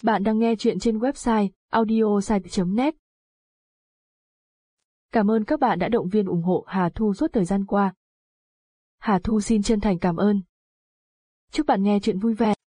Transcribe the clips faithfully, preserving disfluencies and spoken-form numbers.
Bạn đang nghe chuyện trên website audiosite chấm net. Cảm ơn các bạn đã động viên ủng hộ Hà Thu suốt thời gian qua. Hà Thu xin chân thành cảm ơn. Chúc bạn nghe chuyện vui vẻ.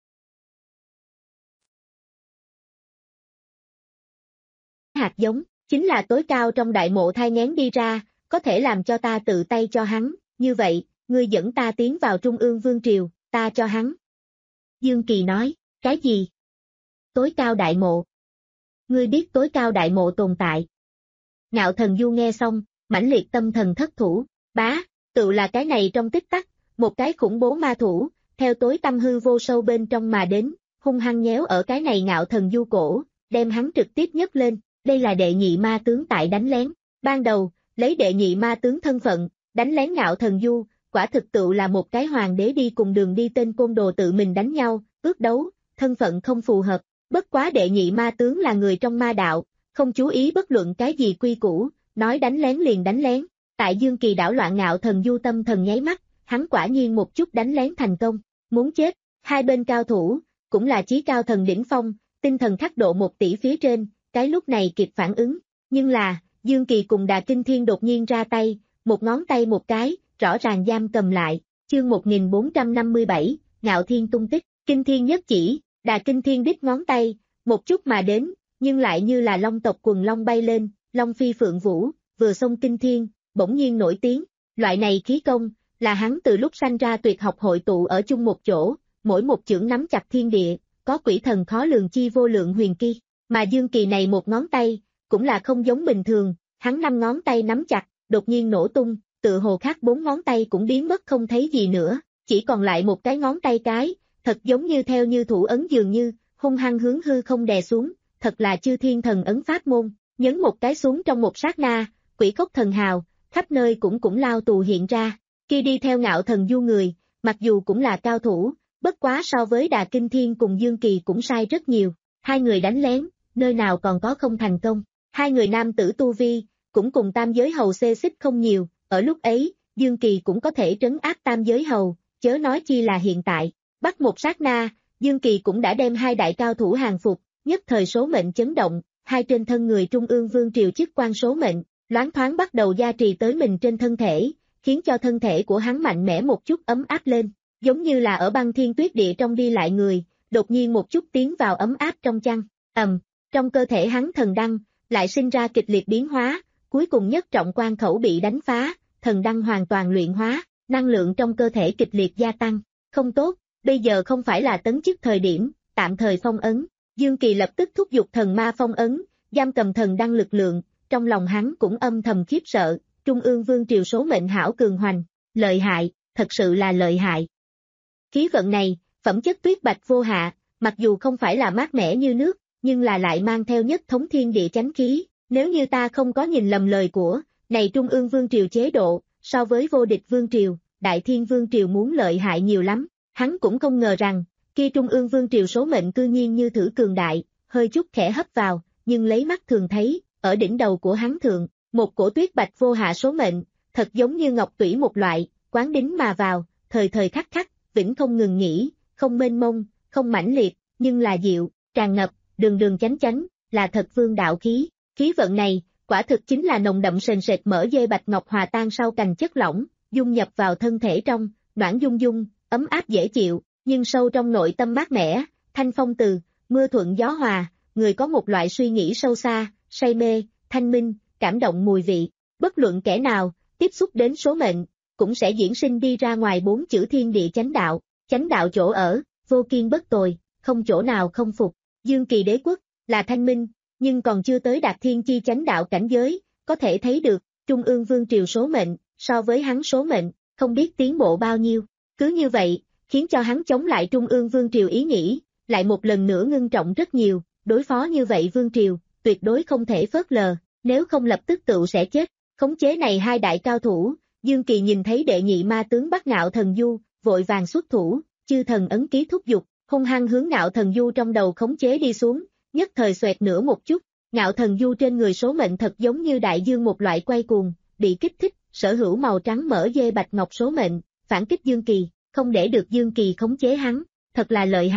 Hạt giống, chính là tối cao trong đại mộ thai nghén đi ra, có thể làm cho ta tự tay cho hắn, như vậy, ngươi dẫn ta tiến vào Trung ương Vương Triều, ta cho hắn. Dương Kỳ nói, cái gì? Tối cao đại mộ. Ngươi biết tối cao đại mộ tồn tại. Ngạo Thần Du nghe xong, mãnh liệt tâm thần thất thủ, bá, tự là cái này trong tích tắc, một cái khủng bố ma thủ, theo tối tâm hư vô sâu bên trong mà đến, hung hăng nhéo ở cái này Ngạo Thần Du cổ, đem hắn trực tiếp nhấc lên, đây là đệ nhị ma tướng tại đánh lén. Ban đầu, lấy đệ nhị ma tướng thân phận, đánh lén Ngạo Thần Du, quả thực tự là một cái hoàng đế đi cùng đường đi tên côn đồ tự mình đánh nhau, ước đấu, thân phận không phù hợp. Bất quá đệ nhị ma tướng là người trong ma đạo, không chú ý bất luận cái gì quy củ, nói đánh lén liền đánh lén. Tại Dương Kỳ đảo loạn Ngạo Thần Du tâm thần nháy mắt, hắn quả nhiên một chút đánh lén thành công, muốn chết. Hai bên cao thủ, cũng là chí cao thần đỉnh phong, tinh thần khắc độ một tỷ phía trên, cái lúc này kịp phản ứng. Nhưng là, Dương Kỳ cùng Đà Kinh Thiên đột nhiên ra tay, một ngón tay một cái, rõ ràng giam cầm lại. Chương một nghìn bốn trăm năm mươi bảy, Ngạo Thiên tung tích, Kinh Thiên nhất chỉ. Đà Kinh Thiên đích ngón tay, một chút mà đến, nhưng lại như là long tộc quần long bay lên, long phi phượng vũ, vừa xông Kinh Thiên, bỗng nhiên nổi tiếng. Loại này khí công, là hắn từ lúc sanh ra tuyệt học hội tụ ở chung một chỗ, mỗi một chưởng nắm chặt thiên địa, có quỷ thần khó lường chi vô lượng huyền kỳ. Mà Dương Kỳ này một ngón tay, cũng là không giống bình thường, hắn năm ngón tay nắm chặt, đột nhiên nổ tung, tự hồ khác bốn ngón tay cũng biến mất không thấy gì nữa, chỉ còn lại một cái ngón tay cái. Thật giống như theo như thủ ấn dường như, hung hăng hướng hư không đè xuống, thật là chư thiên thần ấn pháp môn, nhấn một cái xuống trong một sát na, quỷ cốc thần hào, khắp nơi cũng cũng lao tù hiện ra. Khi đi theo Ngạo Thần Du người, mặc dù cũng là cao thủ, bất quá so với Đà Kinh Thiên cùng Dương Kỳ cũng sai rất nhiều, hai người đánh lén, nơi nào còn có không thành công, hai người nam tử tu vi, cũng cùng tam giới hầu xê xích không nhiều, ở lúc ấy, Dương Kỳ cũng có thể trấn áp tam giới hầu, chớ nói chi là hiện tại. Bắt một sát na, Dương Kỳ cũng đã đem hai đại cao thủ hàng phục, nhất thời số mệnh chấn động, hai trên thân người Trung ương Vương Triều chức quan số mệnh, loáng thoáng bắt đầu gia trì tới mình trên thân thể, khiến cho thân thể của hắn mạnh mẽ một chút ấm áp lên, giống như là ở băng thiên tuyết địa trong đi lại người, đột nhiên một chút tiến vào ấm áp trong chăn, ầm, trong cơ thể hắn thần đăng, lại sinh ra kịch liệt biến hóa, cuối cùng nhất trọng quan khẩu bị đánh phá, thần đăng hoàn toàn luyện hóa, năng lượng trong cơ thể kịch liệt gia tăng, không tốt. Bây giờ không phải là tấn chức thời điểm, tạm thời phong ấn. Dương Kỳ lập tức thúc giục thần ma phong ấn, giam cầm thần đăng lực lượng, trong lòng hắn cũng âm thầm khiếp sợ, Trung ương Vương Triều số mệnh hảo cường hoành, lợi hại, thật sự là lợi hại. Khí vận này, phẩm chất tuyết bạch vô hạ, mặc dù không phải là mát mẻ như nước, nhưng là lại mang theo nhất thống thiên địa chánh khí, nếu như ta không có nhìn lầm lời của, này Trung ương Vương Triều chế độ, so với vô địch Vương Triều, Đại Thiên Vương Triều muốn lợi hại nhiều lắm. Hắn cũng không ngờ rằng, khi Trung ương Vương Triều số mệnh cư nhiên như thử cường đại, hơi chút khẽ hấp vào, nhưng lấy mắt thường thấy, ở đỉnh đầu của hắn thượng, một cổ tuyết bạch vô hạ số mệnh, thật giống như ngọc tủy một loại, quán đính mà vào, thời thời khắc khắc, vĩnh không ngừng nghỉ, không mênh mông, không mãnh liệt, nhưng là diệu, tràn ngập, đường đường chánh chánh, là thật vương đạo khí. Khí vận này, quả thực chính là nồng đậm sền sệt mỡ dê bạch ngọc hòa tan sau cành chất lỏng, dung nhập vào thân thể trong, noãn dung dung, ấm áp dễ chịu, nhưng sâu trong nội tâm mát mẻ, thanh phong từ, mưa thuận gió hòa, người có một loại suy nghĩ sâu xa, say mê, thanh minh, cảm động mùi vị. Bất luận kẻ nào, tiếp xúc đến số mệnh, cũng sẽ diễn sinh đi ra ngoài bốn chữ thiên địa chánh đạo, chánh đạo chỗ ở, vô kiên bất tồi, không chỗ nào không phục. Dương Kỳ đế quốc, là thanh minh, nhưng còn chưa tới đạt thiên chi chánh đạo cảnh giới, có thể thấy được, Trung ương Vương Triều số mệnh, so với hắn số mệnh, không biết tiến bộ bao nhiêu. Cứ như vậy, khiến cho hắn chống lại Trung ương Vương Triều ý nghĩ, lại một lần nữa ngưng trọng rất nhiều, đối phó như vậy Vương Triều, tuyệt đối không thể phớt lờ, nếu không lập tức tự sẽ chết. Khống chế này hai đại cao thủ, Dương Kỳ nhìn thấy đệ nhị ma tướng bắt Ngạo Thần Du, vội vàng xuất thủ, chư thần ấn ký thúc giục, hung hăng hướng Ngạo Thần Du trong đầu khống chế đi xuống, nhất thời xoẹt nửa một chút, Ngạo Thần Du trên người số mệnh thật giống như đại dương một loại quay cuồng, bị kích thích, sở hữu màu trắng mỡ dê bạch ngọc số mệnh, phản kích Dương Kỳ, không để được Dương Kỳ khống chế hắn, thật là lợi hại,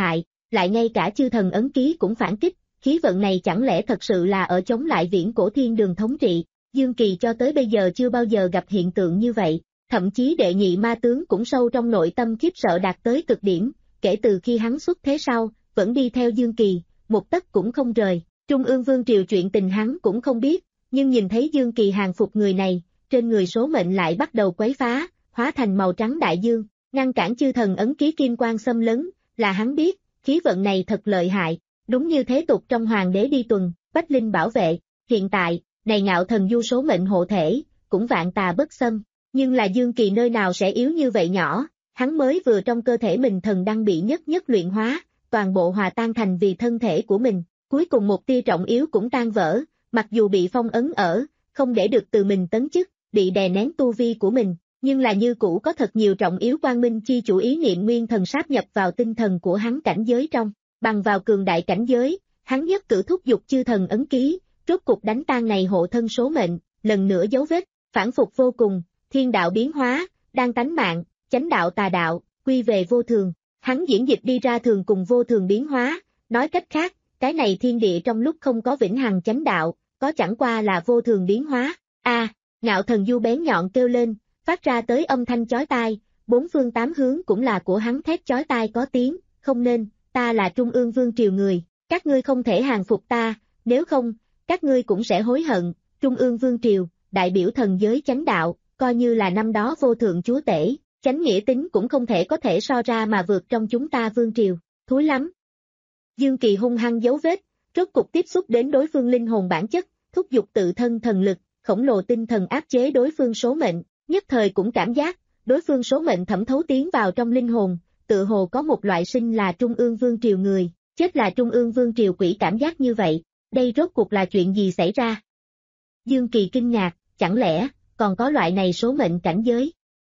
lại ngay cả chư thần ấn ký cũng phản kích, khí vận này chẳng lẽ thật sự là ở chống lại viễn cổ thiên đường thống trị. Dương Kỳ cho tới bây giờ chưa bao giờ gặp hiện tượng như vậy, thậm chí đệ nhị ma tướng cũng sâu trong nội tâm khiếp sợ đạt tới cực điểm, kể từ khi hắn xuất thế sau, vẫn đi theo Dương Kỳ, một tấc cũng không rời. Trung ương vương triều chuyện tình hắn cũng không biết, nhưng nhìn thấy Dương Kỳ hàng phục người này, trên người số mệnh lại bắt đầu quấy phá, hóa thành màu trắng đại dương, ngăn cản chư thần ấn ký kim quang xâm lấn, là hắn biết, khí vận này thật lợi hại, đúng như thế tục trong hoàng đế đi tuần, bách linh bảo vệ, hiện tại, này ngạo thần du số mệnh hộ thể, cũng vạn tà bất xâm, nhưng là Dương Kỳ nơi nào sẽ yếu như vậy nhỏ, hắn mới vừa trong cơ thể mình thần đăng bị nhất nhất luyện hóa, toàn bộ hòa tan thành vì thân thể của mình, cuối cùng một tia trọng yếu cũng tan vỡ, mặc dù bị phong ấn ở, không để được từ mình tấn chức, bị đè nén tu vi của mình, nhưng là như cũ có thật nhiều trọng yếu quang minh chi chủ ý niệm nguyên thần sáp nhập vào tinh thần của hắn cảnh giới trong, bằng vào cường đại cảnh giới, hắn nhất cử thúc giục chư thần ấn ký, rốt cục đánh tan này hộ thân số mệnh, lần nữa dấu vết, phản phục vô cùng, thiên đạo biến hóa, đang tánh mạng, chánh đạo tà đạo, quy về vô thường, hắn diễn dịch đi ra thường cùng vô thường biến hóa, nói cách khác, cái này thiên địa trong lúc không có vĩnh hằng chánh đạo, có chẳng qua là vô thường biến hóa. A, ngạo thần du bén nhọn kêu lên, phát ra tới âm thanh chói tai, bốn phương tám hướng cũng là của hắn thét chói tai có tiếng, không nên, ta là trung ương vương triều người, các ngươi không thể hàng phục ta, nếu không, các ngươi cũng sẽ hối hận, trung ương vương triều, đại biểu thần giới chánh đạo, coi như là năm đó vô thượng chúa tể, chánh nghĩa tính cũng không thể có thể so ra mà vượt trong chúng ta vương triều, thúi lắm. Dương Kỳ hung hăng dấu vết, rốt cục tiếp xúc đến đối phương linh hồn bản chất, thúc giục tự thân thần lực, khổng lồ tinh thần áp chế đối phương số mệnh, nhất thời cũng cảm giác, đối phương số mệnh thẩm thấu tiến vào trong linh hồn, tự hồ có một loại sinh là trung ương vương triều người, chết là trung ương vương triều quỷ cảm giác như vậy, đây rốt cuộc là chuyện gì xảy ra? Dương Kỳ kinh ngạc, chẳng lẽ, còn có loại này số mệnh cảnh giới?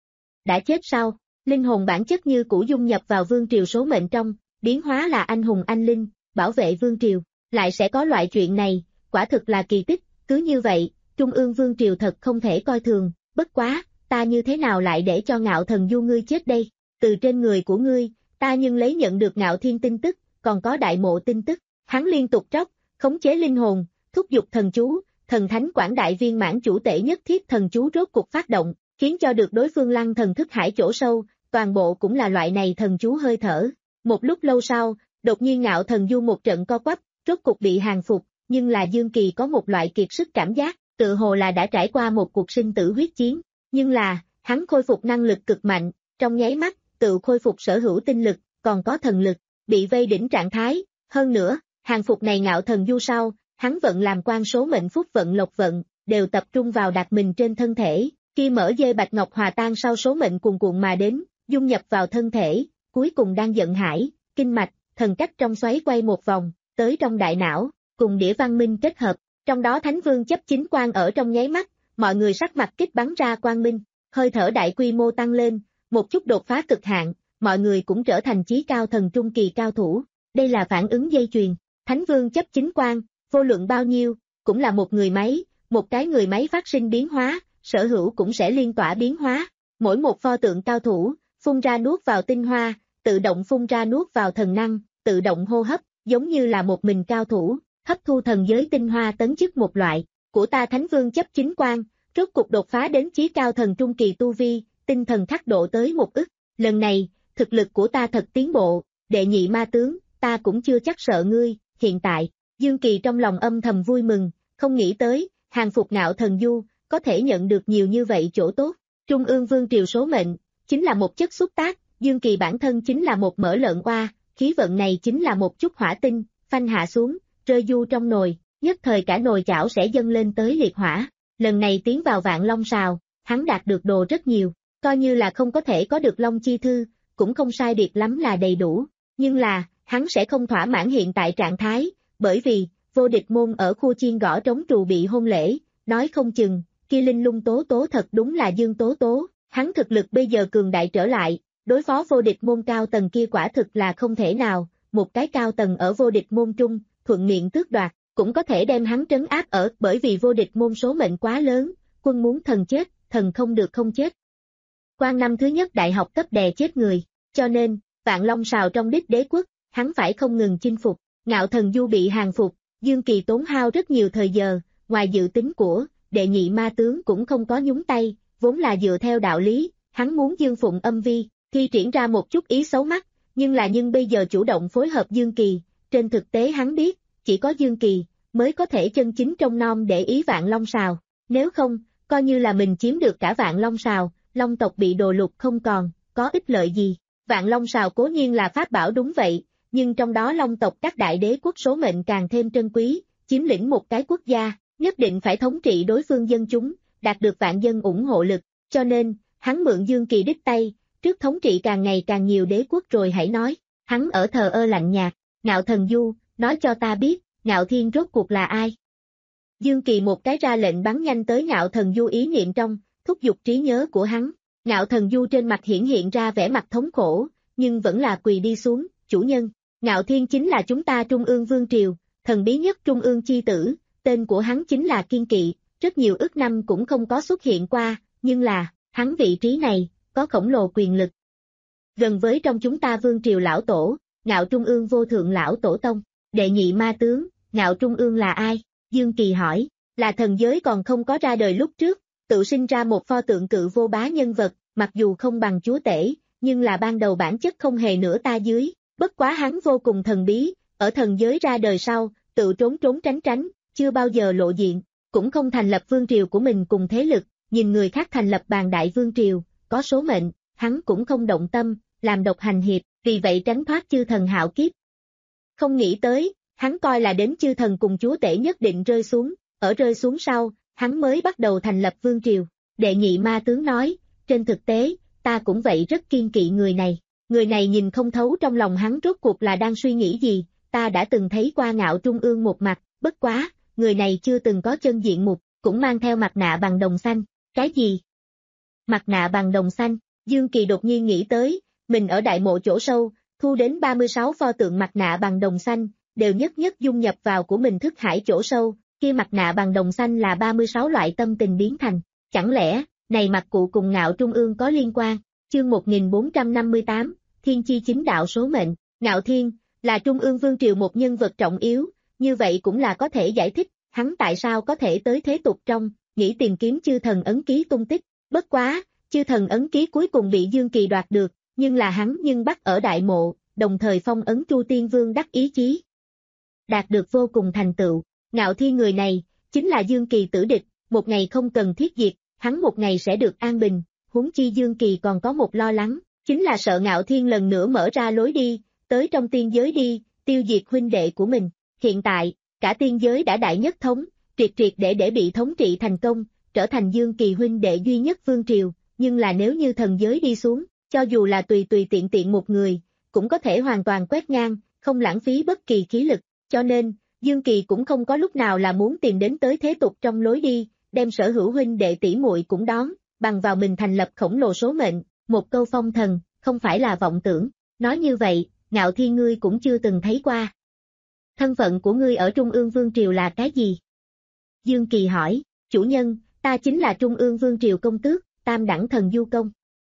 Đã chết sao? Linh hồn bản chất như cũ dung nhập vào vương triều số mệnh trong, biến hóa là anh hùng anh linh, bảo vệ vương triều, lại sẽ có loại chuyện này, quả thực là kỳ tích, cứ như vậy, trung ương vương triều thật không thể coi thường, bất quá, ta như thế nào lại để cho ngạo thần du ngươi chết đây, từ trên người của ngươi, ta nhưng lấy nhận được ngạo thiên tin tức, còn có đại mộ tin tức, hắn liên tục tróc, khống chế linh hồn, thúc giục thần chú, thần thánh quảng đại viên mãn chủ tể nhất thiết thần chú rốt cục phát động, khiến cho được đối phương lăng thần thức hải chỗ sâu, toàn bộ cũng là loại này thần chú hơi thở. Một lúc lâu sau, đột nhiên ngạo thần du một trận co quắp, rốt cục bị hàng phục, nhưng là Dương Kỳ có một loại kiệt sức cảm giác, tự hồ là đã trải qua một cuộc sinh tử huyết chiến, nhưng là, hắn khôi phục năng lực cực mạnh, trong nháy mắt, tự khôi phục sở hữu tinh lực, còn có thần lực, bị vây đỉnh trạng thái, hơn nữa, hàng phục này ngạo thần du sau, hắn vận làm quan số mệnh phúc vận lộc vận, đều tập trung vào đặt mình trên thân thể, khi mở dây bạch ngọc hòa tan sau số mệnh cuồn cuộn mà đến, dung nhập vào thân thể, cuối cùng đang giận hải, kinh mạch, thần cách trong xoáy quay một vòng, tới trong đại não, cùng đĩa văn minh kết hợp, trong đó Thánh Vương chấp chính quan ở trong nháy mắt, mọi người sắc mặt kích bắn ra quang minh, hơi thở đại quy mô tăng lên, một chút đột phá cực hạn, mọi người cũng trở thành chí cao thần trung kỳ cao thủ, đây là phản ứng dây chuyền, Thánh Vương chấp chính quan, vô luận bao nhiêu, cũng là một người máy, một cái người máy phát sinh biến hóa, sở hữu cũng sẽ liên tỏa biến hóa, mỗi một pho tượng cao thủ, phun ra nuốt vào tinh hoa, tự động phun ra nuốt vào thần năng, tự động hô hấp, giống như là một mình cao thủ, hấp thu thần giới tinh hoa tấn chức một loại, của ta Thánh Vương chấp chính quan, rốt cục đột phá đến chí cao thần trung kỳ tu vi, tinh thần khắc độ tới một ức, lần này, thực lực của ta thật tiến bộ, đệ nhị ma tướng, ta cũng chưa chắc sợ ngươi, hiện tại, Dương Kỳ trong lòng âm thầm vui mừng, không nghĩ tới, hàng phục ngạo thần du, có thể nhận được nhiều như vậy chỗ tốt, trung ương vương triều số mệnh, chính là một chất xúc tác, Dương Kỳ bản thân chính là một mỡ lợn oa, khí vận này chính là một chút hỏa tinh, phanh hạ xuống, rơi du trong nồi, nhất thời cả nồi chảo sẽ dâng lên tới liệt hỏa, lần này tiến vào vạn long sào, hắn đạt được đồ rất nhiều, coi như là không có thể có được long chi thư, cũng không sai biệt lắm là đầy đủ, nhưng là, hắn sẽ không thỏa mãn hiện tại trạng thái, bởi vì, vô địch môn ở khu chiên gõ trống trù bị hôn lễ, nói không chừng, kia linh lung tố tố thật đúng là Dương Tố Tố, hắn thực lực bây giờ cường đại trở lại, đối phó vô địch môn cao tầng kia quả thực là không thể nào, một cái cao tầng ở vô địch môn trung, thuận miệng tước đoạt, cũng có thể đem hắn trấn áp ở, bởi vì vô địch môn số mệnh quá lớn, quân muốn thần chết, thần không được không chết. Quan năm thứ nhất đại học cấp đè chết người, cho nên, vạn long sào trong đích đế quốc, hắn phải không ngừng chinh phục. Ngạo Thần Du bị hàng phục, Dương Kỳ tốn hao rất nhiều thời giờ, ngoài dự tính của đệ nhị ma tướng cũng không có nhúng tay, vốn là dựa theo đạo lý, hắn muốn Dương Phụng âm vi, thi triển ra một chút ý xấu mắt, nhưng là nhưng bây giờ chủ động phối hợp Dương Kỳ, trên thực tế hắn biết, chỉ có Dương Kỳ mới có thể chân chính trông nom để ý Vạn Long Sào, nếu không, coi như là mình chiếm được cả Vạn Long Sào, Long tộc bị đồ lục không còn, có ích lợi gì. Vạn Long Sào cố nhiên là pháp bảo đúng vậy, nhưng trong đó Long tộc các đại đế quốc số mệnh càng thêm trân quý, chiếm lĩnh một cái quốc gia, nhất định phải thống trị đối phương dân chúng, đạt được vạn dân ủng hộ lực, cho nên, hắn mượn Dương Kỳ đích tay, trước thống trị càng ngày càng nhiều đế quốc rồi hãy nói, hắn ở thờ ơ lạnh nhạt, Ngạo Thần Du, nói cho ta biết, Ngạo Thiên rốt cuộc là ai? Dương Kỳ một cái ra lệnh bắn nhanh tới Ngạo Thần Du ý niệm trong, thúc giục trí nhớ của hắn, Ngạo Thần Du trên mặt hiển hiện ra vẻ mặt thống khổ, nhưng vẫn là quỳ đi xuống, chủ nhân, Ngạo Thiên chính là chúng ta Trung Ương Vương Triều, thần bí nhất Trung Ương chi tử, tên của hắn chính là Kiên Kỵ, rất nhiều ức năm cũng không có xuất hiện qua, nhưng là, hắn vị trí này, có khổng lồ quyền lực. Gần với trong chúng ta Vương Triều lão tổ, Ngạo Trung Ương vô thượng lão tổ tông, đệ nhị ma tướng, Ngạo Trung Ương là ai? Dương Kỳ hỏi, là thần giới còn không có ra đời lúc trước, tự sinh ra một pho tượng cự vô bá nhân vật, mặc dù không bằng chúa tể, nhưng là ban đầu bản chất không hề nửa ta dưới, bất quá hắn vô cùng thần bí, ở thần giới ra đời sau, tự trốn trốn tránh tránh, chưa bao giờ lộ diện, cũng không thành lập vương triều của mình cùng thế lực, nhìn người khác thành lập bàn đại vương triều, có số mệnh, hắn cũng không động tâm, làm độc hành hiệp, vì vậy tránh thoát chư thần hạo kiếp. Không nghĩ tới, hắn coi là đến chư thần cùng chúa tể nhất định rơi xuống, ở rơi xuống sau, hắn mới bắt đầu thành lập vương triều. Đệ nhị ma tướng nói, trên thực tế, ta cũng vậy rất kiên kỵ người này, người này nhìn không thấu trong lòng hắn rốt cuộc là đang suy nghĩ gì, ta đã từng thấy qua Ngạo Trung Ương một mặt, bất quá, người này chưa từng có chân diện mục, cũng mang theo mặt nạ bằng đồng xanh, cái gì? Mặt nạ bằng đồng xanh, Dương Kỳ đột nhiên nghĩ tới, mình ở đại mộ chỗ sâu, thu đến ba mươi sáu pho tượng mặt nạ bằng đồng xanh, đều nhất nhất dung nhập vào của mình thức hải chỗ sâu, kia mặt nạ bằng đồng xanh là ba mươi sáu loại tâm tình biến thành, chẳng lẽ, này mặt cụ cùng Ngạo Trung Ương có liên quan, chương một nghìn bốn trăm năm mươi tám, Thiên Chi chính đạo số mệnh, Ngạo Thiên, là Trung Ương Vương Triều một nhân vật trọng yếu, như vậy cũng là có thể giải thích, hắn tại sao có thể tới thế tục trong, nghĩ tìm kiếm chư thần ấn ký tung tích, bất quá, chư thần ấn ký cuối cùng bị Dương Kỳ đoạt được, nhưng là hắn nhưng bắt ở đại mộ, đồng thời phong ấn Chu Tiên Vương đắc ý chí. Đạt được vô cùng thành tựu, Ngạo Thiên người này, chính là Dương Kỳ tử địch, một ngày không cần thiết diệt, hắn một ngày sẽ được an bình, huống chi Dương Kỳ còn có một lo lắng, chính là sợ Ngạo Thiên lần nữa mở ra lối đi, tới trong tiên giới đi, tiêu diệt huynh đệ của mình. Hiện tại, cả tiên giới đã đại nhất thống, triệt triệt để để bị thống trị thành công, trở thành Dương Kỳ huynh đệ duy nhất vương triều, nhưng là nếu như thần giới đi xuống, cho dù là tùy tùy tiện tiện một người, cũng có thể hoàn toàn quét ngang, không lãng phí bất kỳ khí lực, cho nên, Dương Kỳ cũng không có lúc nào là muốn tìm đến tới thế tục trong lối đi, đem sở hữu huynh đệ tỷ muội cũng đón, bằng vào mình thành lập khổng lồ số mệnh, một câu phong thần, không phải là vọng tưởng, nói như vậy, Ngạo Thiên ngươi cũng chưa từng thấy qua. Thân phận của ngươi ở Trung Ương Vương Triều là cái gì? Dương Kỳ hỏi, chủ nhân, ta chính là Trung Ương Vương Triều công tước, tam đẳng thần du công.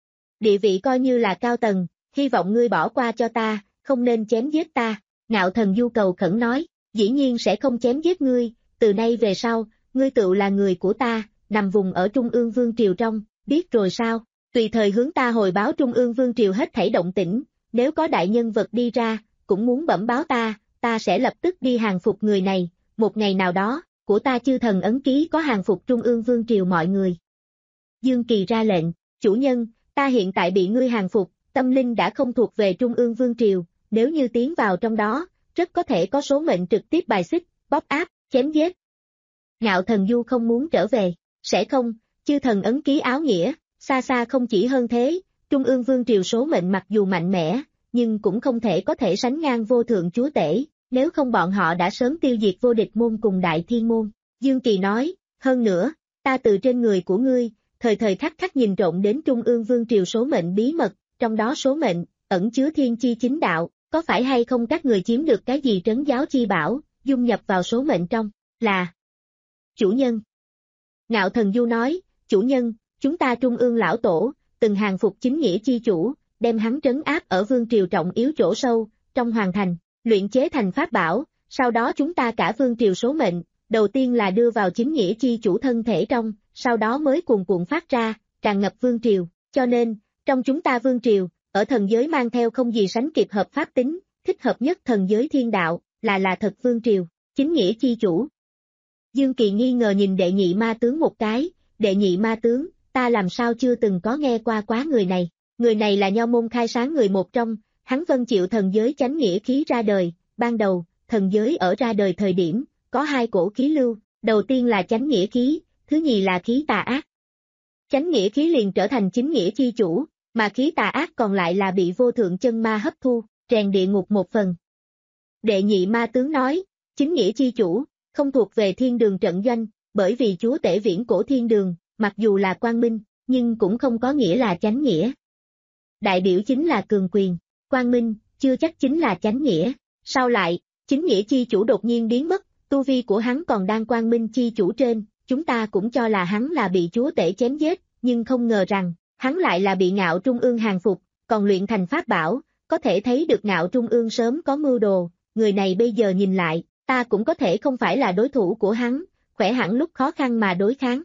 Địa vị coi như là cao tầng, hy vọng ngươi bỏ qua cho ta, không nên chém giết ta. Ngạo Thần Du cầu khẩn nói, dĩ nhiên sẽ không chém giết ngươi, từ nay về sau, ngươi tự là người của ta, nằm vùng ở Trung Ương Vương Triều trong, biết rồi sao, tùy thời hướng ta hồi báo Trung Ương Vương Triều hết thảy động tĩnh, nếu có đại nhân vật đi ra, cũng muốn bẩm báo ta, ta sẽ lập tức đi hàng phục người này, một ngày nào đó, của ta chư thần ấn ký có hàng phục Trung Ương Vương Triều mọi người. Dương Kỳ ra lệnh, chủ nhân, ta hiện tại bị ngươi hàng phục, tâm linh đã không thuộc về Trung Ương Vương Triều, nếu như tiến vào trong đó, rất có thể có số mệnh trực tiếp bài xích, bóp áp, chém giết. Ngạo Thần Du không muốn trở về, sẽ không, chư thần ấn ký áo nghĩa, xa xa không chỉ hơn thế, Trung Ương Vương Triều số mệnh mặc dù mạnh mẽ, nhưng cũng không thể có thể sánh ngang vô thượng chúa tể, nếu không bọn họ đã sớm tiêu diệt vô địch môn cùng đại thiên môn. Dương Kỳ nói, hơn nữa, ta từ trên người của ngươi, thời thời khắc khắc nhìn trộm đến Trung Ương Vương Triều số mệnh bí mật, trong đó số mệnh, ẩn chứa thiên chi chính đạo, có phải hay không các người chiếm được cái gì trấn giáo chi bảo, dung nhập vào số mệnh trong, là chủ nhân. Ngạo Thần Du nói, chủ nhân, chúng ta Trung Ương lão tổ, từng hàng phục chính nghĩa chi chủ, đem hắn trấn áp ở Vương Triều trọng yếu chỗ sâu, trong hoàn thành, luyện chế thành pháp bảo, sau đó chúng ta cả vương triều số mệnh, đầu tiên là đưa vào chính nghĩa chi chủ thân thể trong, sau đó mới cuồn cuộn phát ra, tràn ngập vương triều, cho nên, trong chúng ta vương triều, ở thần giới mang theo không gì sánh kịp hợp pháp tính, thích hợp nhất thần giới thiên đạo, là là thật vương triều, chính nghĩa chi chủ. Dương Kỳ nghi ngờ nhìn đệ nhị ma tướng một cái, đệ nhị ma tướng, ta làm sao chưa từng có nghe qua quá người này, người này là Nho môn khai sáng người một trong, hắn vâng chịu thần giới chánh nghĩa khí ra đời, ban đầu, thần giới ở ra đời thời điểm, có hai cổ khí lưu, đầu tiên là chánh nghĩa khí, thứ nhì là khí tà ác. Chánh nghĩa khí liền trở thành chính nghĩa chi chủ, mà khí tà ác còn lại là bị vô thượng chân ma hấp thu, rèn địa ngục một phần. Đệ nhị ma tướng nói, chính nghĩa chi chủ, không thuộc về thiên đường trận doanh, bởi vì chúa tể viễn cổ thiên đường, mặc dù là quang minh, nhưng cũng không có nghĩa là chánh nghĩa. Đại biểu chính là cường quyền, quang minh, chưa chắc chính là chánh nghĩa. Sau lại, chính nghĩa chi chủ đột nhiên biến mất, tu vi của hắn còn đang quang minh chi chủ trên, chúng ta cũng cho là hắn là bị chúa tể chém giết, nhưng không ngờ rằng, hắn lại là bị Ngạo Trung Ương hàng phục, còn luyện thành pháp bảo, có thể thấy được Ngạo Trung Ương sớm có mưu đồ, người này bây giờ nhìn lại, ta cũng có thể không phải là đối thủ của hắn, khỏe hẳn lúc khó khăn mà đối kháng.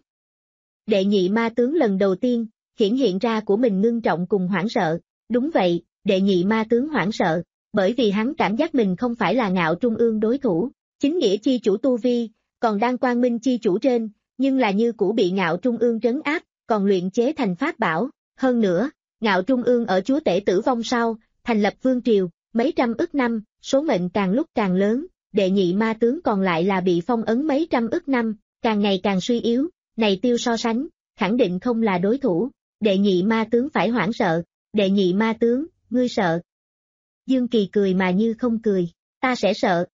Đệ nhị ma tướng lần đầu tiên, hiển hiện ra của mình ngưng trọng cùng hoảng sợ, đúng vậy, đệ nhị ma tướng hoảng sợ, bởi vì hắn cảm giác mình không phải là Ngạo Trung Ương đối thủ, chính nghĩa chi chủ tu vi, còn đang quang minh chi chủ trên, nhưng là như cũ bị Ngạo Trung Ương trấn áp, còn luyện chế thành pháp bảo, hơn nữa, Ngạo Trung Ương ở chúa tể tử vong sau, thành lập vương triều, mấy trăm ức năm, số mệnh càng lúc càng lớn, đệ nhị ma tướng còn lại là bị phong ấn mấy trăm ức năm, càng ngày càng suy yếu, này tiêu so sánh, khẳng định không là đối thủ, đệ nhị ma tướng phải hoảng sợ, đệ nhị ma tướng, ngươi sợ. Dương Kỳ cười mà như không cười, ta sẽ sợ.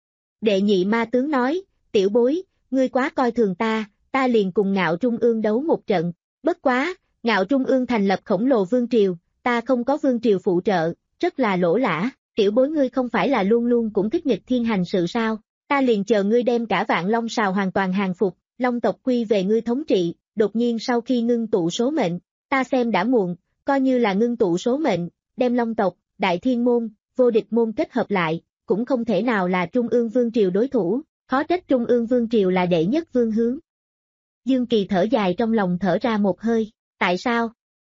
Đệ nhị ma tướng nói, tiểu bối, ngươi quá coi thường ta, ta liền cùng Ngạo Trung Ương đấu một trận, bất quá, Ngạo Trung Ương thành lập khổng lồ vương triều, ta không có vương triều phụ trợ, rất là lỗ lã, tiểu bối ngươi không phải là luôn luôn cũng thích nghịch thiên hành sự sao, ta liền chờ ngươi đem cả vạn long sào hoàn toàn hàng phục, long tộc quy về ngươi thống trị, đột nhiên sau khi ngưng tụ số mệnh, ta xem đã muộn, coi như là ngưng tụ số mệnh, đem long tộc, đại thiên môn, vô địch môn kết hợp lại, cũng không thể nào là Trung Ương Vương Triều đối thủ, khó trách Trung Ương Vương Triều là đệ nhất vương hướng. Dương Kỳ thở dài trong lòng thở ra một hơi, tại sao?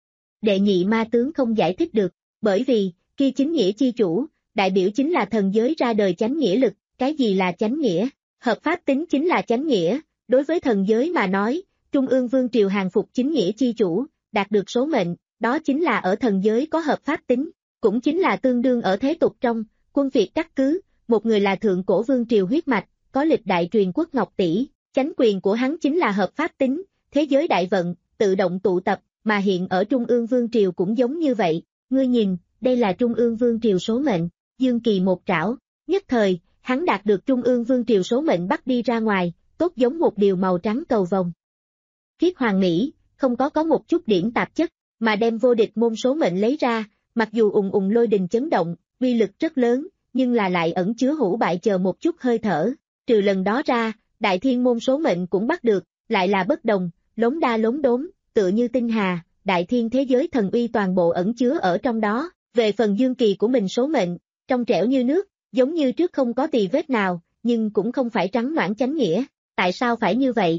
Đệ nhị ma tướng không giải thích được, bởi vì, khi chính nghĩa chi chủ, đại biểu chính là thần giới ra đời chánh nghĩa lực, cái gì là chánh nghĩa? Hợp pháp tính chính là chánh nghĩa, đối với thần giới mà nói, Trung Ương Vương Triều hàng phục chính nghĩa chi chủ, đạt được số mệnh, đó chính là ở thần giới có hợp pháp tính, cũng chính là tương đương ở thế tục trong, quân Việt cắt cứ, một người là thượng cổ Vương Triều huyết mạch, có lịch đại truyền quốc Ngọc Tỷ, chánh quyền của hắn chính là hợp pháp tính, thế giới đại vận, tự động tụ tập, mà hiện ở Trung Ương Vương Triều cũng giống như vậy, ngươi nhìn, đây là Trung Ương Vương Triều số mệnh, Dương Kỳ một trảo, nhất thời, hắn đạt được Trung Ương Vương Triều số mệnh bắt đi ra ngoài, tốt giống một điều màu trắng cầu vồng. Khiết hoàng mỹ, không có có một chút điểm tạp chất, mà đem vô địch môn số mệnh lấy ra, mặc dù ùng ùng lôi đình chấn động, uy lực rất lớn, nhưng là lại ẩn chứa hủ bại chờ một chút hơi thở, trừ lần đó ra, đại thiên môn số mệnh cũng bắt được, lại là bất đồng, lống đa lống đốm, tựa như tinh hà, đại thiên thế giới thần uy toàn bộ ẩn chứa ở trong đó, về phần Dương Kỳ của mình số mệnh, trong trẻo như nước, giống như trước không có tì vết nào, nhưng cũng không phải trắng noãn chánh nghĩa, tại sao phải như vậy?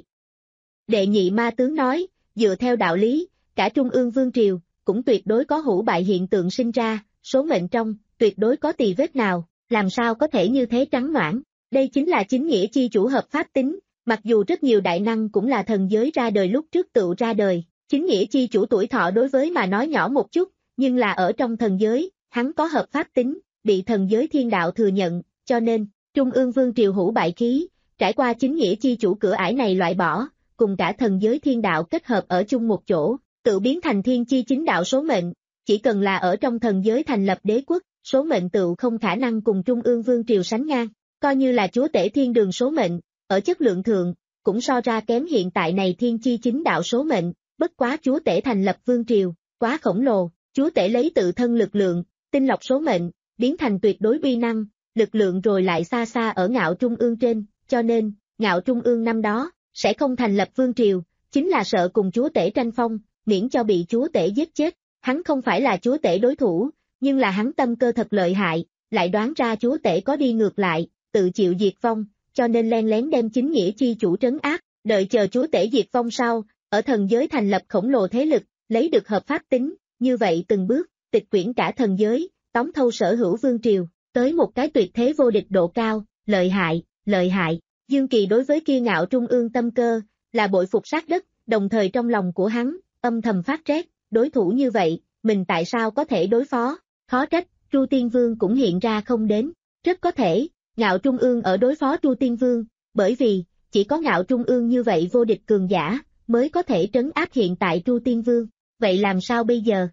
Đệ nhị ma tướng nói, dựa theo đạo lý, cả Trung Ương Vương Triều, cũng tuyệt đối có hủ bại hiện tượng sinh ra, số mệnh trong, tuyệt đối có tì vết nào, làm sao có thể như thế trắng noãn, đây chính là chính nghĩa chi chủ hợp pháp tính, mặc dù rất nhiều đại năng cũng là thần giới ra đời lúc trước tự ra đời, chính nghĩa chi chủ tuổi thọ đối với mà nói nhỏ một chút, nhưng là ở trong thần giới, hắn có hợp pháp tính, bị thần giới thiên đạo thừa nhận, cho nên, Trung Ương Vương Triều hủ bại khí, trải qua chính nghĩa chi chủ cửa ải này loại bỏ, cùng cả thần giới thiên đạo kết hợp ở chung một chỗ, tự biến thành thiên chi chính đạo số mệnh, chỉ cần là ở trong thần giới thành lập đế quốc, số mệnh tự không khả năng cùng Trung Ương Vương Triều sánh ngang, coi như là chúa tể thiên đường số mệnh, ở chất lượng thượng, cũng so ra kém hiện tại này thiên chi chính đạo số mệnh, bất quá chúa tể thành lập Vương Triều, quá khổng lồ, chúa tể lấy tự thân lực lượng, tinh lọc số mệnh, biến thành tuyệt đối uy năng, lực lượng rồi lại xa xa ở Ngạo Trung Ương trên, cho nên, Ngạo Trung Ương năm đó, sẽ không thành lập Vương Triều, chính là sợ cùng chúa tể tranh phong, miễn cho bị chúa tể giết chết, hắn không phải là chúa tể đối thủ, nhưng là hắn tâm cơ thật lợi hại, lại đoán ra chúa tể có đi ngược lại, tự chịu diệt vong, cho nên len lén đem chính nghĩa chi chủ trấn áp, đợi chờ chúa tể diệt vong sau, ở thần giới thành lập khổng lồ thế lực, lấy được hợp pháp tính, như vậy từng bước, tịch quyển cả thần giới, tóm thâu sở hữu vương triều, tới một cái tuyệt thế vô địch độ cao, lợi hại, lợi hại. Dương Kỳ đối với kiêu ngạo trung ương tâm cơ, là bội phục sát đất, đồng thời trong lòng của hắn, âm thầm phát rét, đối thủ như vậy, mình tại sao có thể đối phó, khó trách, Tru Tiên Vương cũng hiện ra không đến, rất có thể, ngạo trung ương ở đối phó Tru Tiên Vương, bởi vì, chỉ có ngạo trung ương như vậy vô địch cường giả, mới có thể trấn áp hiện tại Tru Tiên Vương, vậy làm sao bây giờ?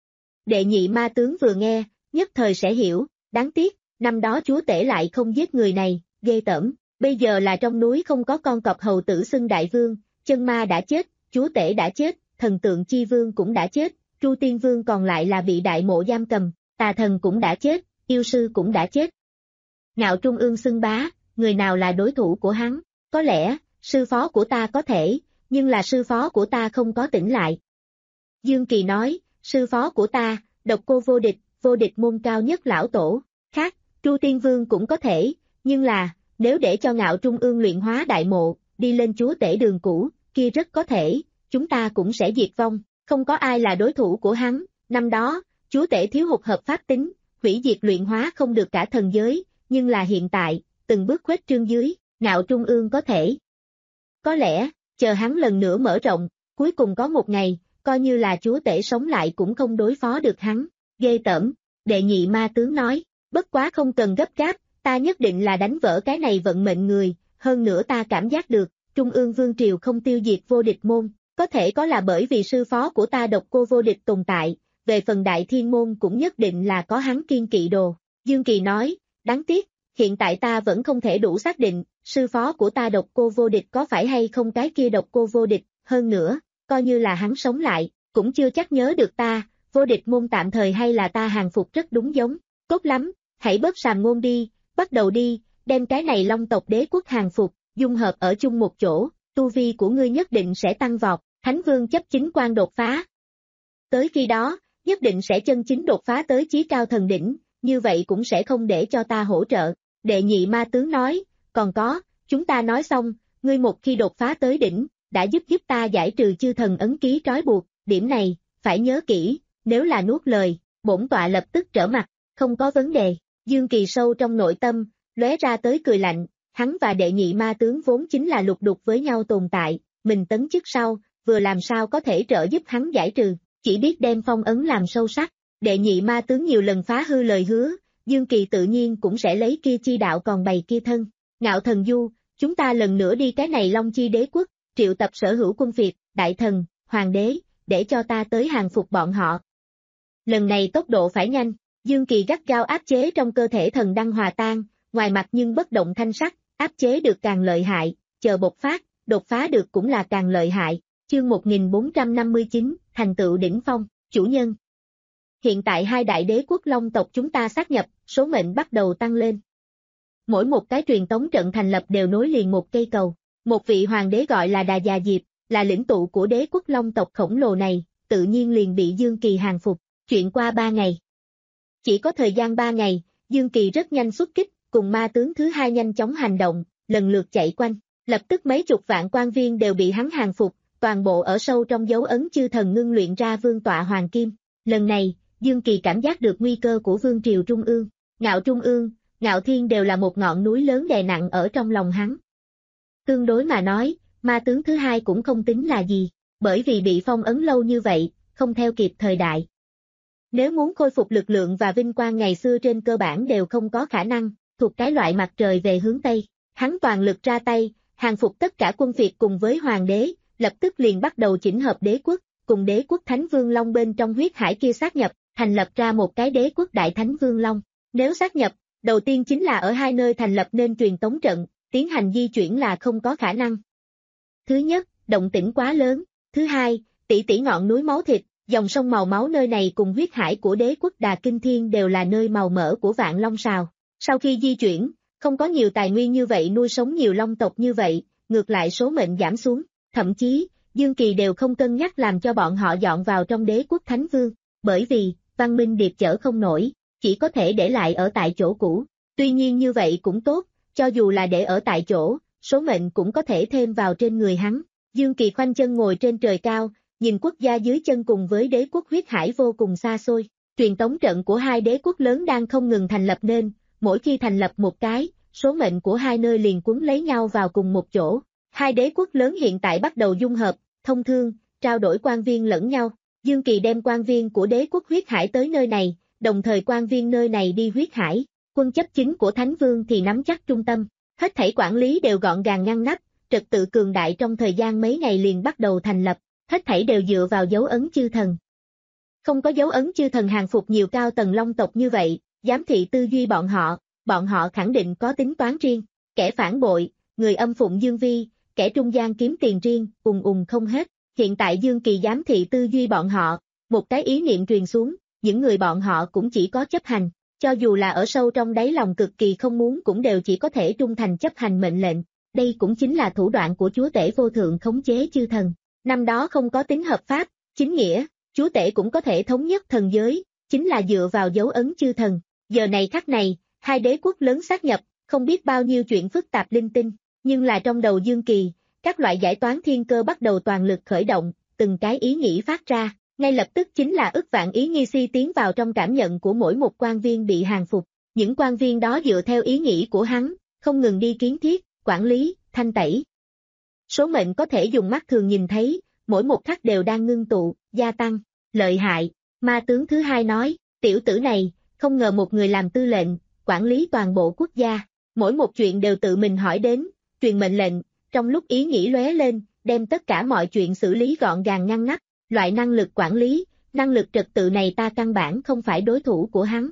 Đệ nhị ma tướng vừa nghe, nhất thời sẽ hiểu, đáng tiếc, năm đó chúa tể lại không giết người này, ghê tởm, bây giờ là trong núi không có con cọp hầu tử xưng đại vương, chân ma đã chết, chúa tể đã chết, thần tượng chi vương cũng đã chết, Tru Tiên Vương còn lại là bị đại mộ giam cầm, tà thần cũng đã chết, yêu sư cũng đã chết. Ngạo trung ương xưng bá, người nào là đối thủ của hắn, có lẽ, sư phó của ta có thể, nhưng là sư phó của ta không có tỉnh lại. Dương Kỳ nói, sư phó của ta, độc cô vô địch, vô địch môn cao nhất lão tổ, khác, Tru Tiên Vương cũng có thể, nhưng là, nếu để cho ngạo trung ương luyện hóa đại mộ, đi lên chúa tể đường cũ, kia rất có thể, chúng ta cũng sẽ diệt vong, không có ai là đối thủ của hắn, năm đó, chúa tể thiếu hụt hợp pháp tính, hủy diệt luyện hóa không được cả thần giới, nhưng là hiện tại, từng bước khuếch trương dưới, ngạo trung ương có thể. Có lẽ, chờ hắn lần nữa mở rộng, cuối cùng có một ngày, coi như là chúa tể sống lại cũng không đối phó được hắn, ghê tởm, đệ nhị ma tướng nói, bất quá không cần gấp gáp, ta nhất định là đánh vỡ cái này vận mệnh người, hơn nữa ta cảm giác được, Trung ương Vương Triều không tiêu diệt vô địch môn, có thể có là bởi vì sư phó của ta độc cô vô địch tồn tại, về phần đại thiên môn cũng nhất định là có hắn kiên kỵ đồ. Dương Kỳ nói, đáng tiếc, hiện tại ta vẫn không thể đủ xác định, sư phó của ta độc cô vô địch có phải hay không cái kia độc cô vô địch, hơn nữa, coi như là hắn sống lại, cũng chưa chắc nhớ được ta, vô địch môn tạm thời hay là ta hàng phục rất đúng giống, tốt lắm, hãy bớt sàm ngôn đi, bắt đầu đi, đem cái này Long tộc đế quốc hàng phục, dung hợp ở chung một chỗ, tu vi của ngươi nhất định sẽ tăng vọt, Thánh Vương chấp chính quan đột phá. Tới khi đó, nhất định sẽ chân chính đột phá tới chí cao thần đỉnh, như vậy cũng sẽ không để cho ta hỗ trợ. Đệ nhị ma tướng nói, còn có, chúng ta nói xong, ngươi một khi đột phá tới đỉnh, đã giúp giúp ta giải trừ chư thần ấn ký trói buộc, điểm này, phải nhớ kỹ, nếu là nuốt lời, bổn tọa lập tức trở mặt, không có vấn đề. Dương Kỳ sâu trong nội tâm, lóe ra tới cười lạnh, hắn và đệ nhị ma tướng vốn chính là lục đục với nhau tồn tại, mình tấn chức sau, vừa làm sao có thể trợ giúp hắn giải trừ, chỉ biết đem phong ấn làm sâu sắc. Đệ nhị ma tướng nhiều lần phá hư lời hứa, Dương Kỳ tự nhiên cũng sẽ lấy kia chi đạo còn bày kia thân. Ngạo thần du, chúng ta lần nữa đi cái này Long Chi đế quốc, triệu tập sở hữu quân phiệt, đại thần, hoàng đế, để cho ta tới hàng phục bọn họ. Lần này tốc độ phải nhanh, Dương Kỳ gắt gao áp chế trong cơ thể thần đăng hòa tan, ngoài mặt nhưng bất động thanh sắc, áp chế được càng lợi hại, chờ bộc phát, đột phá được cũng là càng lợi hại. Chương một nghìn bốn trăm năm mươi chín, thành tựu đỉnh phong, chủ nhân. Hiện tại hai đại đế quốc Long tộc chúng ta sát nhập, số mệnh bắt đầu tăng lên. Mỗi một cái truyền tống trận thành lập đều nối liền một cây cầu. Một vị hoàng đế gọi là Đà Già Diệp, là lĩnh tụ của đế quốc Long tộc khổng lồ này, tự nhiên liền bị Dương Kỳ hàng phục. Chuyện qua ba ngày. Chỉ có thời gian ba ngày, Dương Kỳ rất nhanh xuất kích, cùng ma tướng thứ hai nhanh chóng hành động, lần lượt chạy quanh. Lập tức mấy chục vạn quan viên đều bị hắn hàng phục, toàn bộ ở sâu trong dấu ấn chư thần ngưng luyện ra vương tọa hoàng kim. Lần này, Dương Kỳ cảm giác được nguy cơ của vương triều Trung ương, Ngạo Trung ương, Ngạo Thiên đều là một ngọn núi lớn đè nặng ở trong lòng hắn. Tương đối mà nói, ma tướng thứ hai cũng không tính là gì, bởi vì bị phong ấn lâu như vậy, không theo kịp thời đại. Nếu muốn khôi phục lực lượng và vinh quang ngày xưa trên cơ bản đều không có khả năng, thuộc cái loại mặt trời về hướng Tây. Hắn toàn lực ra tay, hàng phục tất cả quân phiệt cùng với hoàng đế, lập tức liền bắt đầu chỉnh hợp đế quốc, cùng đế quốc Thánh Vương Long bên trong huyết hải kia sát nhập, thành lập ra một cái đế quốc Đại Thánh Vương Long. Nếu sát nhập, đầu tiên chính là ở hai nơi thành lập nên truyền tống trận, tiến hành di chuyển là không có khả năng. Thứ nhất, động tĩnh quá lớn. Thứ hai, tỷ tỷ ngọn núi máu thịt, dòng sông màu máu nơi này cùng huyết hải của đế quốc Đà Kinh Thiên đều là nơi màu mỡ của vạn long sào. Sau khi di chuyển, không có nhiều tài nguyên như vậy nuôi sống nhiều long tộc như vậy, ngược lại số mệnh giảm xuống. Thậm chí, Dương Kỳ đều không cân nhắc làm cho bọn họ dọn vào trong đế quốc Thánh Vương, bởi vì, văn minh điệp chở không nổi, chỉ có thể để lại ở tại chỗ cũ. Tuy nhiên như vậy cũng tốt, cho dù là để ở tại chỗ, số mệnh cũng có thể thêm vào trên người hắn. Dương Kỳ khoanh chân ngồi trên trời cao, nhìn quốc gia dưới chân cùng với đế quốc huyết hải vô cùng xa xôi. Truyền tống trận của hai đế quốc lớn đang không ngừng thành lập nên, mỗi khi thành lập một cái, số mệnh của hai nơi liền quấn lấy nhau vào cùng một chỗ. Hai đế quốc lớn hiện tại bắt đầu dung hợp, thông thương, trao đổi quan viên lẫn nhau. Dương Kỳ đem quan viên của đế quốc huyết hải tới nơi này, đồng thời quan viên nơi này đi huyết hải. Quân chấp chính của Thánh Vương thì nắm chắc trung tâm. Hết thảy quản lý đều gọn gàng ngăn nắp, trật tự cường đại trong thời gian mấy ngày liền bắt đầu thành lập, hết thảy đều dựa vào dấu ấn chư thần. Không có dấu ấn chư thần hàng phục nhiều cao tầng long tộc như vậy, giám thị tư duy bọn họ, bọn họ khẳng định có tính toán riêng, kẻ phản bội, người âm phụng Dương Vi, kẻ trung gian kiếm tiền riêng, ùng ùng không hết. Hiện tại Dương Kỳ giám thị tư duy bọn họ, một cái ý niệm truyền xuống, những người bọn họ cũng chỉ có chấp hành, cho dù là ở sâu trong đáy lòng cực kỳ không muốn cũng đều chỉ có thể trung thành chấp hành mệnh lệnh. Đây cũng chính là thủ đoạn của chúa tể vô thượng khống chế chư thần. Năm đó không có tính hợp pháp, chính nghĩa, chúa tể cũng có thể thống nhất thần giới, chính là dựa vào dấu ấn chư thần. Giờ này khắc này, hai đế quốc lớn sát nhập, không biết bao nhiêu chuyện phức tạp linh tinh, nhưng là trong đầu Dương Kỳ, các loại giải toán thiên cơ bắt đầu toàn lực khởi động, từng cái ý nghĩ phát ra, ngay lập tức chính là ức vạn ý nghi si tiến vào trong cảm nhận của mỗi một quan viên bị hàng phục. Những quan viên đó dựa theo ý nghĩ của hắn, không ngừng đi kiến thiết, quản lý, thanh tẩy. Số mệnh có thể dùng mắt thường nhìn thấy, mỗi một khắc đều đang ngưng tụ, gia tăng, lợi hại. Ma tướng thứ hai nói, tiểu tử này, không ngờ một người làm tư lệnh, quản lý toàn bộ quốc gia, mỗi một chuyện đều tự mình hỏi đến, truyền mệnh lệnh, trong lúc ý nghĩ lóe lên, đem tất cả mọi chuyện xử lý gọn gàng ngăn nắp, loại năng lực quản lý, năng lực trật tự này ta căn bản không phải đối thủ của hắn.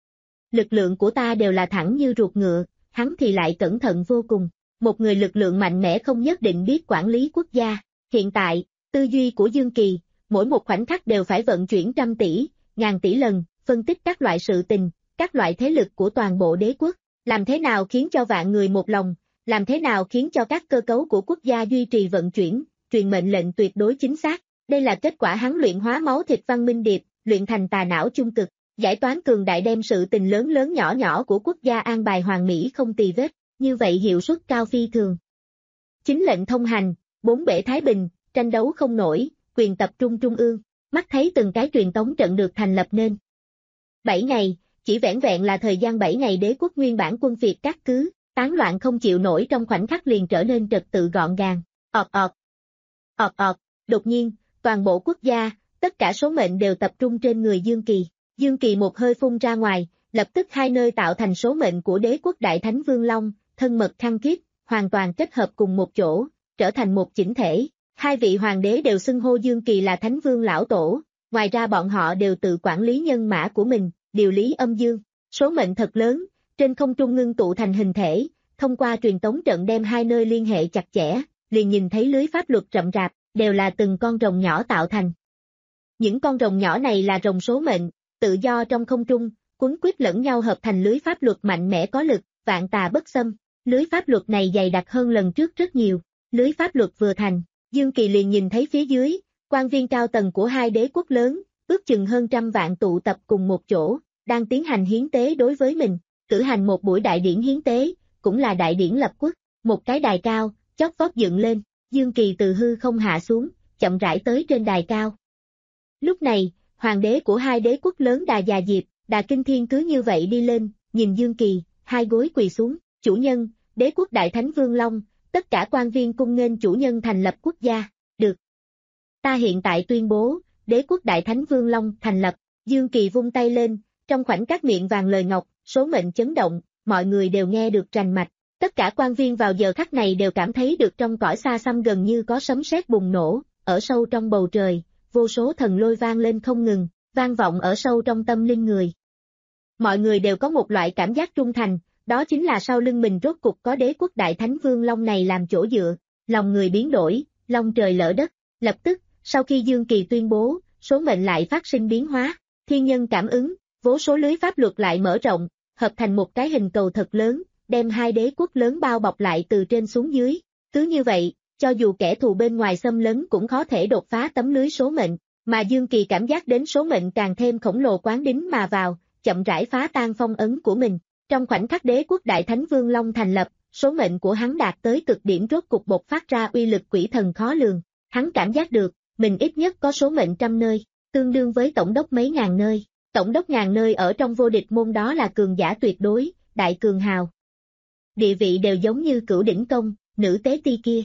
Lực lượng của ta đều là thẳng như ruột ngựa, hắn thì lại cẩn thận vô cùng. Một người lực lượng mạnh mẽ không nhất định biết quản lý quốc gia. Hiện tại, tư duy của Dương Kỳ, mỗi một khoảnh khắc đều phải vận chuyển trăm tỷ, ngàn tỷ lần, phân tích các loại sự tình, các loại thế lực của toàn bộ đế quốc, làm thế nào khiến cho vạn người một lòng, làm thế nào khiến cho các cơ cấu của quốc gia duy trì vận chuyển, truyền mệnh lệnh tuyệt đối chính xác. Đây là kết quả hắn luyện hóa máu thịt văn minh điệp, luyện thành tà não chung cực, giải toán cường đại đem sự tình lớn lớn nhỏ nhỏ của quốc gia an bài hoàn mỹ không tì vết, như vậy hiệu suất cao phi thường. Chính lệnh thông hành, bốn bể thái bình, tranh đấu không nổi, quyền tập trung trung ương, mắt thấy từng cái truyền tống trận được thành lập nên. Bảy ngày, chỉ vẻn vẹn là thời gian bảy ngày đế quốc nguyên bản quân Việt các cứ, tán loạn không chịu nổi trong khoảnh khắc liền trở nên trật tự gọn gàng, ọt ọt, ọt ọt, đột nhiên, toàn bộ quốc gia, tất cả số mệnh đều tập trung trên người Dương Kỳ. Dương Kỳ một hơi phun ra ngoài, lập tức hai nơi tạo thành số mệnh của đế quốc Đại Thánh Vương Long, thân mật khăng khít, hoàn toàn kết hợp cùng một chỗ, trở thành một chỉnh thể. Hai vị hoàng đế đều xưng hô Dương Kỳ là Thánh Vương Lão Tổ, ngoài ra bọn họ đều tự quản lý nhân mã của mình, điều lý âm dương. Số mệnh thật lớn, trên không trung ngưng tụ thành hình thể, thông qua truyền tống trận đem hai nơi liên hệ chặt chẽ, liền nhìn thấy lưới pháp luật rậm rạp, đều là từng con rồng nhỏ tạo thành. Những con rồng nhỏ này là rồng số mệnh, tự do trong không trung, quấn quýt lẫn nhau hợp thành lưới pháp luật mạnh mẽ có lực, vạn tà bất xâm. Lưới pháp luật này dày đặc hơn lần trước rất nhiều. Lưới pháp luật vừa thành, Dương Kỳ liền nhìn thấy phía dưới, quan viên cao tầng của hai đế quốc lớn, ước chừng hơn trăm vạn tụ tập cùng một chỗ, đang tiến hành hiến tế đối với mình, cử hành một buổi đại điển hiến tế, cũng là đại điển lập quốc, một cái đài cao, chót vót dựng lên, Dương Kỳ từ hư không hạ xuống, chậm rãi tới trên đài cao. Lúc này, hoàng đế của hai đế quốc lớn Đà Già Diệp, Đà Kinh Thiên cứ như vậy đi lên, nhìn Dương Kỳ, hai gối quỳ xuống, chủ nhân, đế quốc Đại Thánh Vương Long, tất cả quan viên cung nghênh chủ nhân thành lập quốc gia, được. Ta hiện tại tuyên bố, đế quốc Đại Thánh Vương Long thành lập, Dương Kỳ vung tay lên, trong khoảnh các miệng vàng lời ngọc, số mệnh chấn động, mọi người đều nghe được rành mạch. Tất cả quan viên vào giờ khắc này đều cảm thấy được trong cõi xa xăm gần như có sấm sét bùng nổ, ở sâu trong bầu trời, vô số thần lôi vang lên không ngừng, vang vọng ở sâu trong tâm linh người. Mọi người đều có một loại cảm giác trung thành, đó chính là sau lưng mình rốt cục có đế quốc Đại Thánh Vương Long này làm chỗ dựa, lòng người biến đổi, long trời lỡ đất, lập tức, sau khi Dương Kỳ tuyên bố, số mệnh lại phát sinh biến hóa, thiên nhân cảm ứng, vô số lưới pháp luật lại mở rộng, hợp thành một cái hình cầu thật lớn, đem hai đế quốc lớn bao bọc lại từ trên xuống dưới, cứ như vậy, cho dù kẻ thù bên ngoài xâm lấn cũng khó thể đột phá tấm lưới số mệnh, mà Dương Kỳ cảm giác đến số mệnh càng thêm khổng lồ quán đính mà vào, chậm rãi phá tan phong ấn của mình. Trong khoảnh khắc Đế quốc Đại Thánh Vương Long thành lập, số mệnh của hắn đạt tới cực điểm, rốt cục bộc phát ra uy lực quỷ thần khó lường. Hắn cảm giác được, mình ít nhất có số mệnh trăm nơi, tương đương với tổng đốc mấy ngàn nơi. Tổng đốc ngàn nơi ở trong vô địch môn đó là cường giả tuyệt đối, đại cường hào. Địa vị đều giống như Cửu Đỉnh Công, nữ tế ti kia.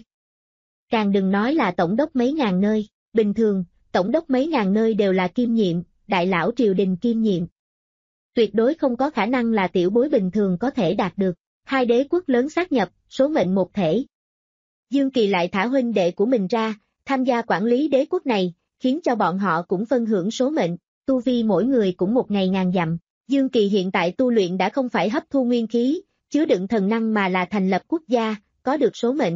Càng đừng nói là tổng đốc mấy ngàn nơi, bình thường, tổng đốc mấy ngàn nơi đều là kiêm nhiệm, đại lão triều đình kiêm nhiệm. Tuyệt đối không có khả năng là tiểu bối bình thường có thể đạt được. Hai đế quốc lớn sát nhập, số mệnh một thể. Dương Kỳ lại thả huynh đệ của mình ra, tham gia quản lý đế quốc này, khiến cho bọn họ cũng phân hưởng số mệnh, tu vi mỗi người cũng một ngày ngàn dặm. Dương Kỳ hiện tại tu luyện đã không phải hấp thu nguyên khí, chứa đựng thần năng mà là thành lập quốc gia, có được số mệnh.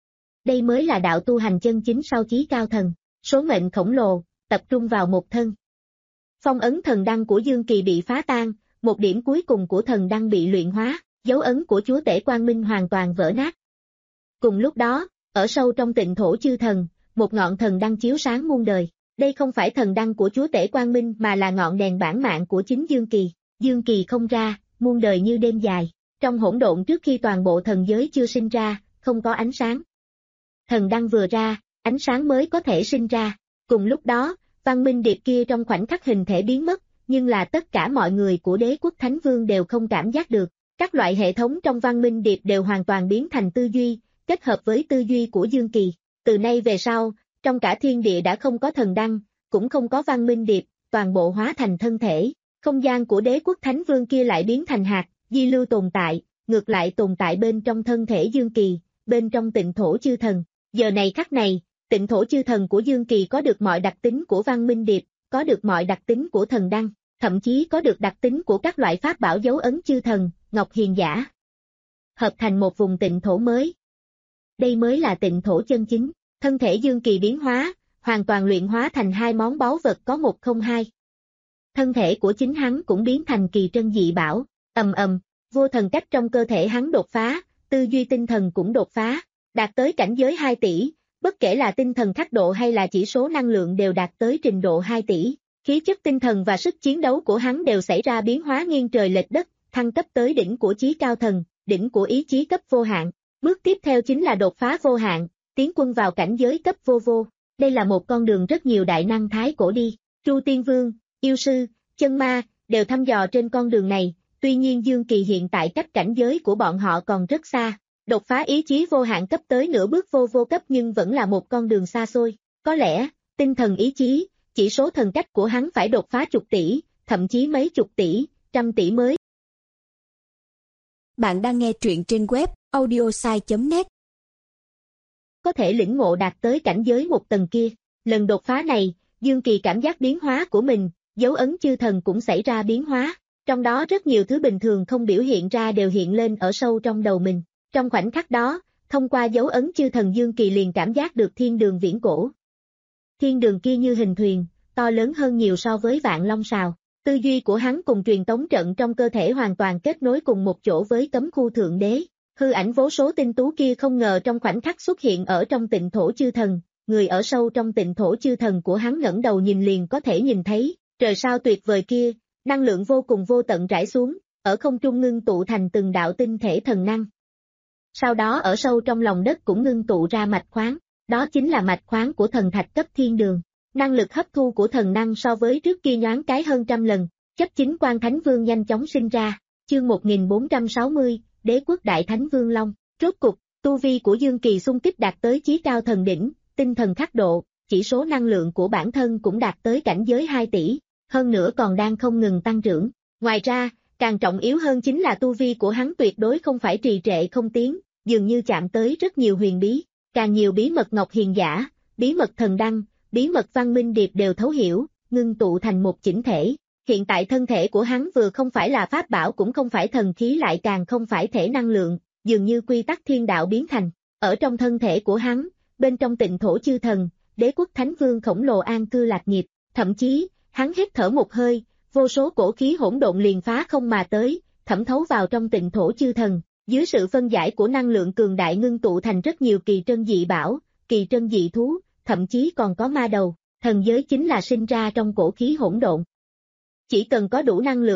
Đây mới là đạo tu hành chân chính sau chí cao thần, số mệnh khổng lồ, tập trung vào một thân. Phong ấn thần đăng của Dương Kỳ bị phá tan, một điểm cuối cùng của thần đăng bị luyện hóa, dấu ấn của chúa tể Quang Minh hoàn toàn vỡ nát. Cùng lúc đó, ở sâu trong tịnh thổ chư thần, một ngọn thần đăng chiếu sáng muôn đời. Đây không phải thần đăng của chúa tể Quang Minh mà là ngọn đèn bản mạng của chính Dương Kỳ. Dương Kỳ không ra, muôn đời như đêm dài. Trong hỗn độn trước khi toàn bộ thần giới chưa sinh ra, không có ánh sáng. Thần đăng vừa ra, ánh sáng mới có thể sinh ra. Cùng lúc đó, văn minh điệp kia trong khoảnh khắc hình thể biến mất, nhưng là tất cả mọi người của đế quốc Thánh Vương đều không cảm giác được. Các loại hệ thống trong văn minh điệp đều hoàn toàn biến thành tư duy, kết hợp với tư duy của Dương Kỳ. Từ nay về sau, trong cả thiên địa đã không có thần đăng, cũng không có văn minh điệp, toàn bộ hóa thành thân thể. Không gian của đế quốc Thánh Vương kia lại biến thành hạt, di lưu tồn tại, ngược lại tồn tại bên trong thân thể Dương Kỳ, bên trong tịnh thổ chư thần. Giờ này khắc này, tịnh thổ chư thần của Dương Kỳ có được mọi đặc tính của văn minh điệp, có được mọi đặc tính của thần đăng, thậm chí có được đặc tính của các loại pháp bảo dấu ấn chư thần, ngọc hiền giả. Hợp thành một vùng tịnh thổ mới. Đây mới là tịnh thổ chân chính, thân thể Dương Kỳ biến hóa, hoàn toàn luyện hóa thành hai món báu vật có một không hai. Thân thể của chính hắn cũng biến thành kỳ trân dị bảo, ầm ầm, vô thần cách trong cơ thể hắn đột phá, tư duy tinh thần cũng đột phá, đạt tới cảnh giới hai tỷ, bất kể là tinh thần khắc độ hay là chỉ số năng lượng đều đạt tới trình độ hai tỷ. Khí chất tinh thần và sức chiến đấu của hắn đều xảy ra biến hóa nghiêng trời lệch đất, thăng cấp tới đỉnh của chí cao thần, đỉnh của ý chí cấp vô hạn. Bước tiếp theo chính là đột phá vô hạn, tiến quân vào cảnh giới cấp vô vô. Đây là một con đường rất nhiều đại năng thái cổ đi. Chu Tiên Vương, Yêu Sư, Chân Ma, đều thăm dò trên con đường này, tuy nhiên Dương Kỳ hiện tại cách cảnh giới của bọn họ còn rất xa. Đột phá ý chí vô hạn cấp tới nửa bước vô vô cấp nhưng vẫn là một con đường xa xôi. Có lẽ, tinh thần ý chí, chỉ số thần cách của hắn phải đột phá chục tỷ, thậm chí mấy chục tỷ, trăm tỷ mới. Bạn đang nghe truyện trên web audiosai chấm net. Có thể lĩnh ngộ đạt tới cảnh giới một tầng kia. Lần đột phá này, Dương Kỳ cảm giác biến hóa của mình, dấu ấn chư thần cũng xảy ra biến hóa. Trong đó rất nhiều thứ bình thường không biểu hiện ra đều hiện lên ở sâu trong đầu mình. Trong khoảnh khắc đó, thông qua dấu ấn chư thần Dương Kỳ liền cảm giác được thiên đường viễn cổ. Thiên đường kia như hình thuyền, to lớn hơn nhiều so với vạn long sào. Tư duy của hắn cùng truyền tống trận trong cơ thể hoàn toàn kết nối cùng một chỗ với cấm khu thượng đế. Hư ảnh vô số tinh tú kia không ngờ trong khoảnh khắc xuất hiện ở trong tịnh thổ chư thần, người ở sâu trong tịnh thổ chư thần của hắn ngẩng đầu nhìn liền có thể nhìn thấy, trời sao tuyệt vời kia, năng lượng vô cùng vô tận rải xuống, ở không trung ngưng tụ thành từng đạo tinh thể thần năng. Sau đó ở sâu trong lòng đất cũng ngưng tụ ra mạch khoáng, đó chính là mạch khoáng của thần thạch cấp thiên đường. Năng lực hấp thu của thần năng so với trước kia nhoáng cái hơn trăm lần, chấp chính quan Thánh Vương nhanh chóng sinh ra. Chương một nghìn bốn trăm sáu mươi, Đế quốc Đại Thánh Vương Long. Rốt cục, tu vi của Dương Kỳ xung kích đạt tới chí cao thần đỉnh, tinh thần khắc độ, chỉ số năng lượng của bản thân cũng đạt tới cảnh giới hai tỷ, hơn nữa còn đang không ngừng tăng trưởng. Ngoài ra, càng trọng yếu hơn chính là tu vi của hắn tuyệt đối không phải trì trệ không tiến, dường như chạm tới rất nhiều huyền bí, càng nhiều bí mật ngọc hiền giả, bí mật thần đăng, bí mật văn minh điệp đều thấu hiểu, ngưng tụ thành một chỉnh thể. Hiện tại thân thể của hắn vừa không phải là pháp bảo cũng không phải thần khí lại càng không phải thể năng lượng, dường như quy tắc thiên đạo biến thành. Ở trong thân thể của hắn, bên trong tịnh thổ chư thần, đế quốc thánh vương khổng lồ an cư lạc nghiệp, thậm chí, hắn hít thở một hơi, vô số cổ khí hỗn độn liền phá không mà tới, thẩm thấu vào trong tịnh thổ chư thần, dưới sự phân giải của năng lượng cường đại ngưng tụ thành rất nhiều kỳ trân dị bảo, kỳ trân dị thú, thậm chí còn có ma đầu, thần giới chính là sinh ra trong cổ khí hỗn độn. Chỉ cần có đủ năng lượng,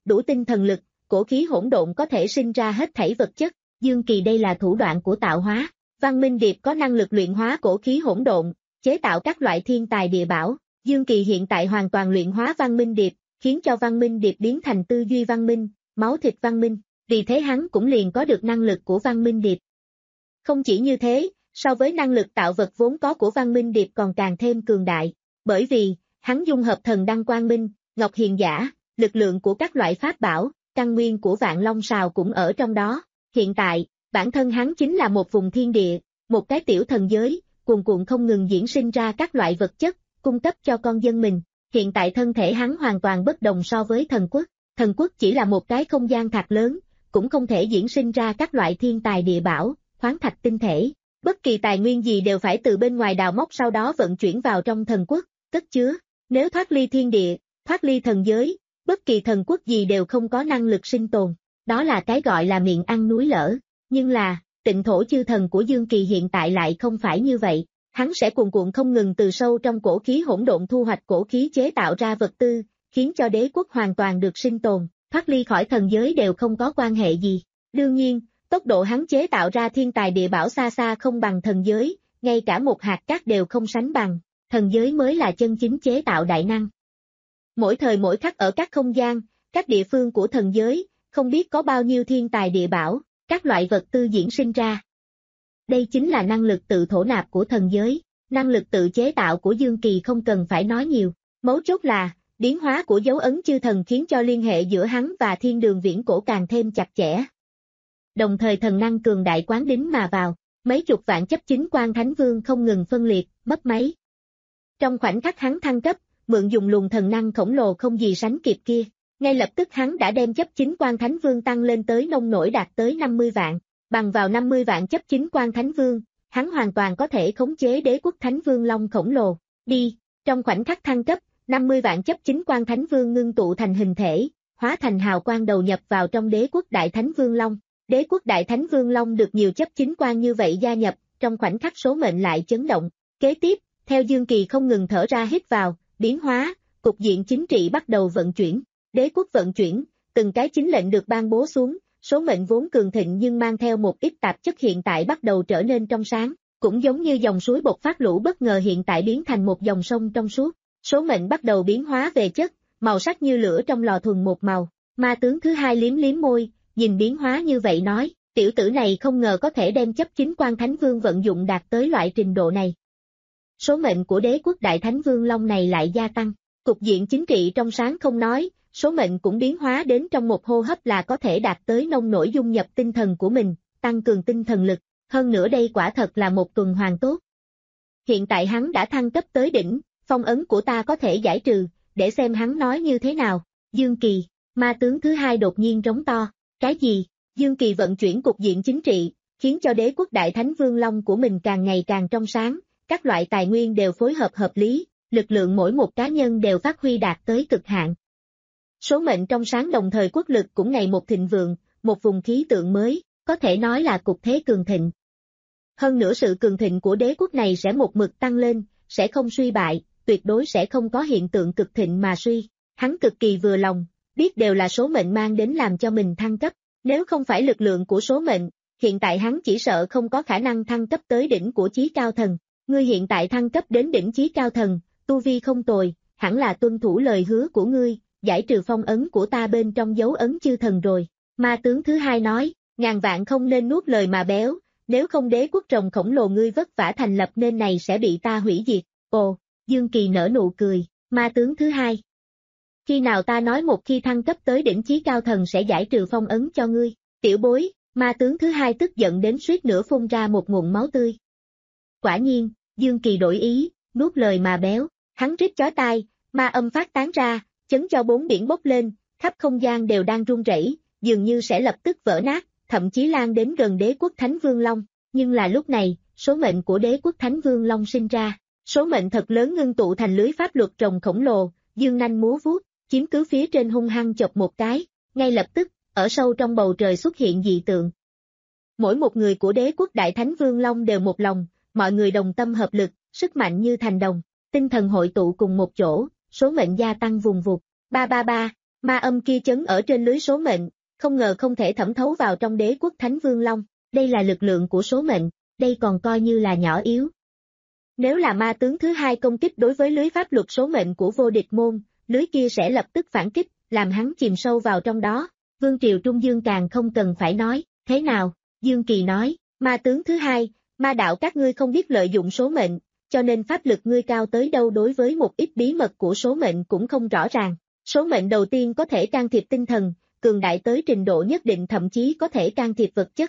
đủ tinh thần lực, cổ khí hỗn độn có thể sinh ra hết thảy vật chất. Dương Kỳ đây là thủ đoạn của tạo hóa. Văn Minh Điệp có năng lực luyện hóa cổ khí hỗn độn, chế tạo các loại thiên tài địa bảo. Dương Kỳ hiện tại hoàn toàn luyện hóa Văn Minh Điệp, khiến cho Văn Minh Điệp biến thành tư duy văn minh, máu thịt văn minh, vì thế hắn cũng liền có được năng lực của Văn Minh Điệp. Không chỉ như thế, so với năng lực tạo vật vốn có của Văn Minh Điệp còn càng thêm cường đại, bởi vì, hắn dung hợp thần đăng quang minh, ngọc hiền giả, lực lượng của các loại pháp bảo, căn nguyên của vạn long sào cũng ở trong đó. Hiện tại, bản thân hắn chính là một vùng thiên địa, một cái tiểu thần giới, cuồn cuộn không ngừng diễn sinh ra các loại vật chất, cung cấp cho con dân mình. Hiện tại thân thể hắn hoàn toàn bất đồng so với thần quốc. Thần quốc chỉ là một cái không gian thạch lớn, cũng không thể diễn sinh ra các loại thiên tài địa bảo, khoáng thạch tinh thể. Bất kỳ tài nguyên gì đều phải từ bên ngoài đào móc sau đó vận chuyển vào trong thần quốc, cất chứa. Nếu thoát ly thiên địa, thoát ly thần giới, bất kỳ thần quốc gì đều không có năng lực sinh tồn. Đó là cái gọi là miệng ăn núi lở. Nhưng là, Tịnh Thổ chư thần của Dương Kỳ hiện tại lại không phải như vậy. Hắn sẽ cuồn cuộn không ngừng từ sâu trong cổ khí hỗn độn thu hoạch cổ khí chế tạo ra vật tư, khiến cho đế quốc hoàn toàn được sinh tồn, thoát ly khỏi thần giới đều không có quan hệ gì. Đương nhiên, tốc độ hắn chế tạo ra thiên tài địa bảo xa xa không bằng thần giới, ngay cả một hạt cát đều không sánh bằng, thần giới mới là chân chính chế tạo đại năng. Mỗi thời mỗi khắc ở các không gian, các địa phương của thần giới, không biết có bao nhiêu thiên tài địa bảo, các loại vật tư diễn sinh ra. Đây chính là năng lực tự thổ nạp của thần giới, năng lực tự chế tạo của Dương Kỳ không cần phải nói nhiều. Mấu chốt là, biến hóa của dấu ấn chư thần khiến cho liên hệ giữa hắn và thiên đường viễn cổ càng thêm chặt chẽ. Đồng thời thần năng cường đại quán đính mà vào, mấy chục vạn chấp chính quan thánh vương không ngừng phân liệt, mất máy. Trong khoảnh khắc hắn thăng cấp, mượn dùng luồng thần năng khổng lồ không gì sánh kịp kia, ngay lập tức hắn đã đem chấp chính quan thánh vương tăng lên tới nông nổi đạt tới năm mươi vạn. Bằng vào năm mươi vạn chấp chính quan thánh vương, hắn hoàn toàn có thể khống chế đế quốc thánh vương long khổng lồ. Đi, trong khoảnh khắc thăng cấp, năm mươi vạn chấp chính quan thánh vương ngưng tụ thành hình thể, hóa thành hào quang đầu nhập vào trong đế quốc đại thánh vương long. Đế quốc đại thánh vương long được nhiều chấp chính quan như vậy gia nhập, trong khoảnh khắc số mệnh lại chấn động. Kế tiếp, theo Dương Kỳ không ngừng thở ra hít vào, biến hóa, cục diện chính trị bắt đầu vận chuyển. Đế quốc vận chuyển, từng cái chính lệnh được ban bố xuống. Số mệnh vốn cường thịnh nhưng mang theo một ít tạp chất hiện tại bắt đầu trở nên trong sáng, cũng giống như dòng suối bột phát lũ bất ngờ hiện tại biến thành một dòng sông trong suốt. Số mệnh bắt đầu biến hóa về chất, màu sắc như lửa trong lò thuần một màu. Ma tướng thứ hai liếm liếm môi, nhìn biến hóa như vậy nói, tiểu tử này không ngờ có thể đem chấp chính quan thánh vương vận dụng đạt tới loại trình độ này. Số mệnh của đế quốc đại thánh vương long này lại gia tăng, cục diện chính trị trong sáng không nói. Số mệnh cũng biến hóa đến trong một hô hấp là có thể đạt tới nông nổi dung nhập tinh thần của mình, tăng cường tinh thần lực, hơn nữa đây quả thật là một tuần hoàn tốt. Hiện tại hắn đã thăng cấp tới đỉnh, phong ấn của ta có thể giải trừ, để xem hắn nói như thế nào. Dương Kỳ, ma tướng thứ hai đột nhiên rống to, cái gì? Dương Kỳ vận chuyển cục diện chính trị, khiến cho đế quốc đại thánh vương long của mình càng ngày càng trong sáng, các loại tài nguyên đều phối hợp hợp lý, lực lượng mỗi một cá nhân đều phát huy đạt tới cực hạn. Số mệnh trong sáng đồng thời quốc lực cũng ngày một thịnh vượng, một vùng khí tượng mới, có thể nói là cục thế cường thịnh. Hơn nữa sự cường thịnh của đế quốc này sẽ một mực tăng lên, sẽ không suy bại, tuyệt đối sẽ không có hiện tượng cực thịnh mà suy. Hắn cực kỳ vừa lòng, biết đều là số mệnh mang đến làm cho mình thăng cấp. Nếu không phải lực lượng của số mệnh, hiện tại hắn chỉ sợ không có khả năng thăng cấp tới đỉnh của chí cao thần. Ngươi hiện tại thăng cấp đến đỉnh chí cao thần, tu vi không tồi, hẳn là tuân thủ lời hứa của ngươi. Giải trừ phong ấn của ta bên trong dấu ấn chư thần rồi. Ma tướng thứ hai nói, ngàn vạn không nên nuốt lời mà béo, nếu không đế quốc rồng khổng lồ ngươi vất vả thành lập nên này sẽ bị ta hủy diệt. Ồ, Dương Kỳ nở nụ cười, ma tướng thứ hai. Khi nào ta nói một khi thăng cấp tới đỉnh chí cao thần sẽ giải trừ phong ấn cho ngươi, tiểu bối, ma tướng thứ hai tức giận đến suýt nữa phun ra một nguồn máu tươi. Quả nhiên, Dương Kỳ đổi ý, nuốt lời mà béo, hắn rít chói tai, ma âm phát tán ra, chấn cho bốn biển bốc lên, khắp không gian đều đang rung rẩy, dường như sẽ lập tức vỡ nát, thậm chí lan đến gần đế quốc Thánh Vương Long, nhưng là lúc này, số mệnh của đế quốc Thánh Vương Long sinh ra, số mệnh thật lớn ngưng tụ thành lưới pháp luật rồng khổng lồ, dương nanh múa vuốt, chiếm cứ phía trên hung hăng chọc một cái, ngay lập tức, ở sâu trong bầu trời xuất hiện dị tượng. Mỗi một người của đế quốc Đại Thánh Vương Long đều một lòng, mọi người đồng tâm hợp lực, sức mạnh như thành đồng, tinh thần hội tụ cùng một chỗ, số mệnh gia tăng vùng vụt, ba ba ba, Ma âm kia chấn ở trên lưới số mệnh, không ngờ không thể thẩm thấu vào trong đế quốc Thánh Vương Long, đây là lực lượng của số mệnh, đây còn coi như là nhỏ yếu. Nếu là ma tướng thứ hai công kích đối với lưới pháp luật số mệnh của vô địch môn, lưới kia sẽ lập tức phản kích, làm hắn chìm sâu vào trong đó. Vương triều Trung Dương càng không cần phải nói, thế nào? Dương Kỳ nói, ma tướng thứ hai, ma đạo các ngươi không biết lợi dụng số mệnh, cho nên pháp lực ngươi cao tới đâu đối với một ít bí mật của số mệnh cũng không rõ ràng. Số mệnh đầu tiên có thể can thiệp tinh thần, cường đại tới trình độ nhất định thậm chí có thể can thiệp vật chất.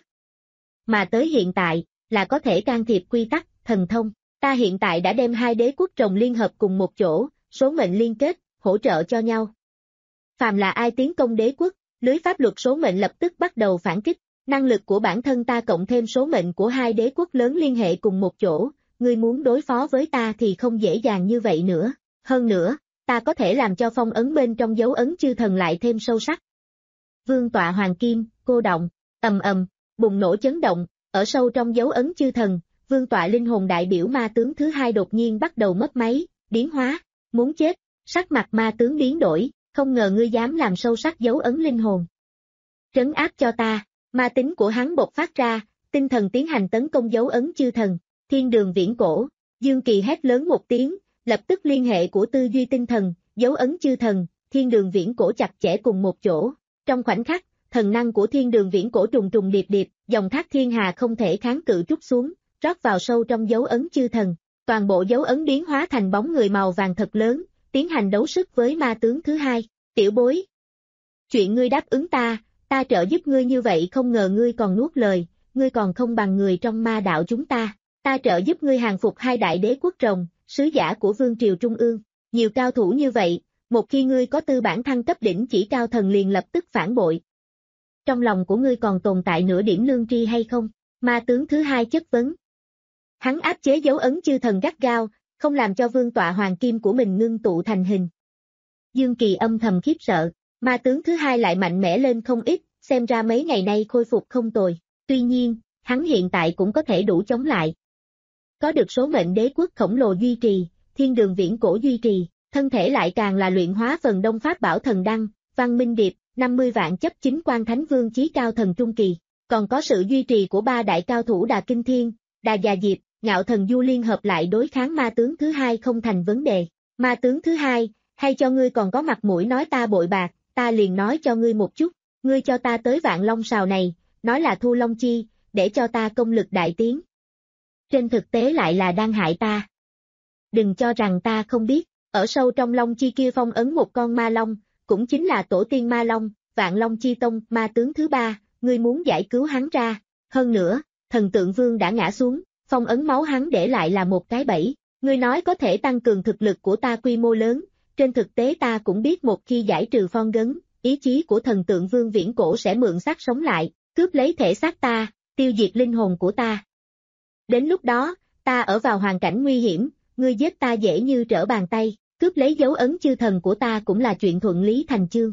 Mà tới hiện tại, là có thể can thiệp quy tắc, thần thông. Ta hiện tại đã đem hai đế quốc rồng liên hợp cùng một chỗ, số mệnh liên kết, hỗ trợ cho nhau. Phàm là ai tiến công đế quốc, lưới pháp luật số mệnh lập tức bắt đầu phản kích. Năng lực của bản thân ta cộng thêm số mệnh của hai đế quốc lớn liên hệ cùng một chỗ, ngươi muốn đối phó với ta thì không dễ dàng như vậy nữa. Hơn nữa, ta có thể làm cho phong ấn bên trong dấu ấn chư thần lại thêm sâu sắc. Vương tọa hoàng kim, cô động, ầm ầm, bùng nổ chấn động, ở sâu trong dấu ấn chư thần, vương tọa linh hồn đại biểu ma tướng thứ hai đột nhiên bắt đầu mất máy, biến hóa, muốn chết, sắc mặt ma tướng biến đổi, không ngờ ngươi dám làm sâu sắc dấu ấn linh hồn. Trấn áp cho ta, ma tính của hắn bộc phát ra, tinh thần tiến hành tấn công dấu ấn chư thần, thiên đường viễn cổ, Dương Kỳ hét lớn một tiếng, lập tức liên hệ của tư duy tinh thần, dấu ấn chư thần, thiên đường viễn cổ chặt chẽ cùng một chỗ. Trong khoảnh khắc, thần năng của thiên đường viễn cổ trùng trùng điệp điệp, dòng thác thiên hà không thể kháng cự trút xuống, rót vào sâu trong dấu ấn chư thần. Toàn bộ dấu ấn biến hóa thành bóng người màu vàng thật lớn, tiến hành đấu sức với ma tướng thứ hai. Tiểu bối, chuyện ngươi đáp ứng ta, ta trợ giúp ngươi như vậy không ngờ ngươi còn nuốt lời, ngươi còn không bằng người trong ma đạo chúng ta. Ta trợ giúp ngươi hàng phục hai đại đế quốc rồng, sứ giả của vương triều trung ương. Nhiều cao thủ như vậy, một khi ngươi có tư bản thăng cấp đỉnh chỉ cao thần liền lập tức phản bội. Trong lòng của ngươi còn tồn tại nửa điểm lương tri hay không? Ma tướng thứ hai chất vấn. Hắn áp chế dấu ấn chư thần gắt gao, không làm cho vương tọa hoàng kim của mình ngưng tụ thành hình. Dương Kỳ âm thầm khiếp sợ, ma tướng thứ hai lại mạnh mẽ lên không ít, xem ra mấy ngày nay khôi phục không tồi. Tuy nhiên, hắn hiện tại cũng có thể đủ chống lại. Có được số mệnh đế quốc khổng lồ duy trì, thiên đường viễn cổ duy trì, thân thể lại càng là luyện hóa phần đông pháp bảo thần đăng, văn minh điệp, năm mươi vạn chấp chính quan thánh vương chí cao thần trung kỳ. Còn có sự duy trì của ba đại cao thủ Đà Kinh Thiên, Đà Già Diệp, Ngạo Thần Du liên hợp lại đối kháng ma tướng thứ hai không thành vấn đề. Ma tướng thứ hai, hay cho ngươi còn có mặt mũi nói ta bội bạc, ta liền nói cho ngươi một chút, ngươi cho ta tới Vạn Long Sào này, nói là thu Long Chi, để cho ta công lực đại tiến. Trên thực tế lại là đang hại ta. Đừng cho rằng ta không biết, ở sâu trong Long Chi kia phong ấn một con ma long, cũng chính là tổ tiên ma long, Vạn Long Chi Tông, ma tướng thứ ba, ngươi muốn giải cứu hắn ra. Hơn nữa, thần tượng vương đã ngã xuống, phong ấn máu hắn để lại là một cái bẫy, ngươi nói có thể tăng cường thực lực của ta quy mô lớn, trên thực tế ta cũng biết một khi giải trừ phong ấn, ý chí của thần tượng vương viễn cổ sẽ mượn xác sống lại, cướp lấy thể xác ta, tiêu diệt linh hồn của ta. Đến lúc đó, ta ở vào hoàn cảnh nguy hiểm, ngươi giết ta dễ như trở bàn tay, cướp lấy dấu ấn chư thần của ta cũng là chuyện thuận lý thành chương.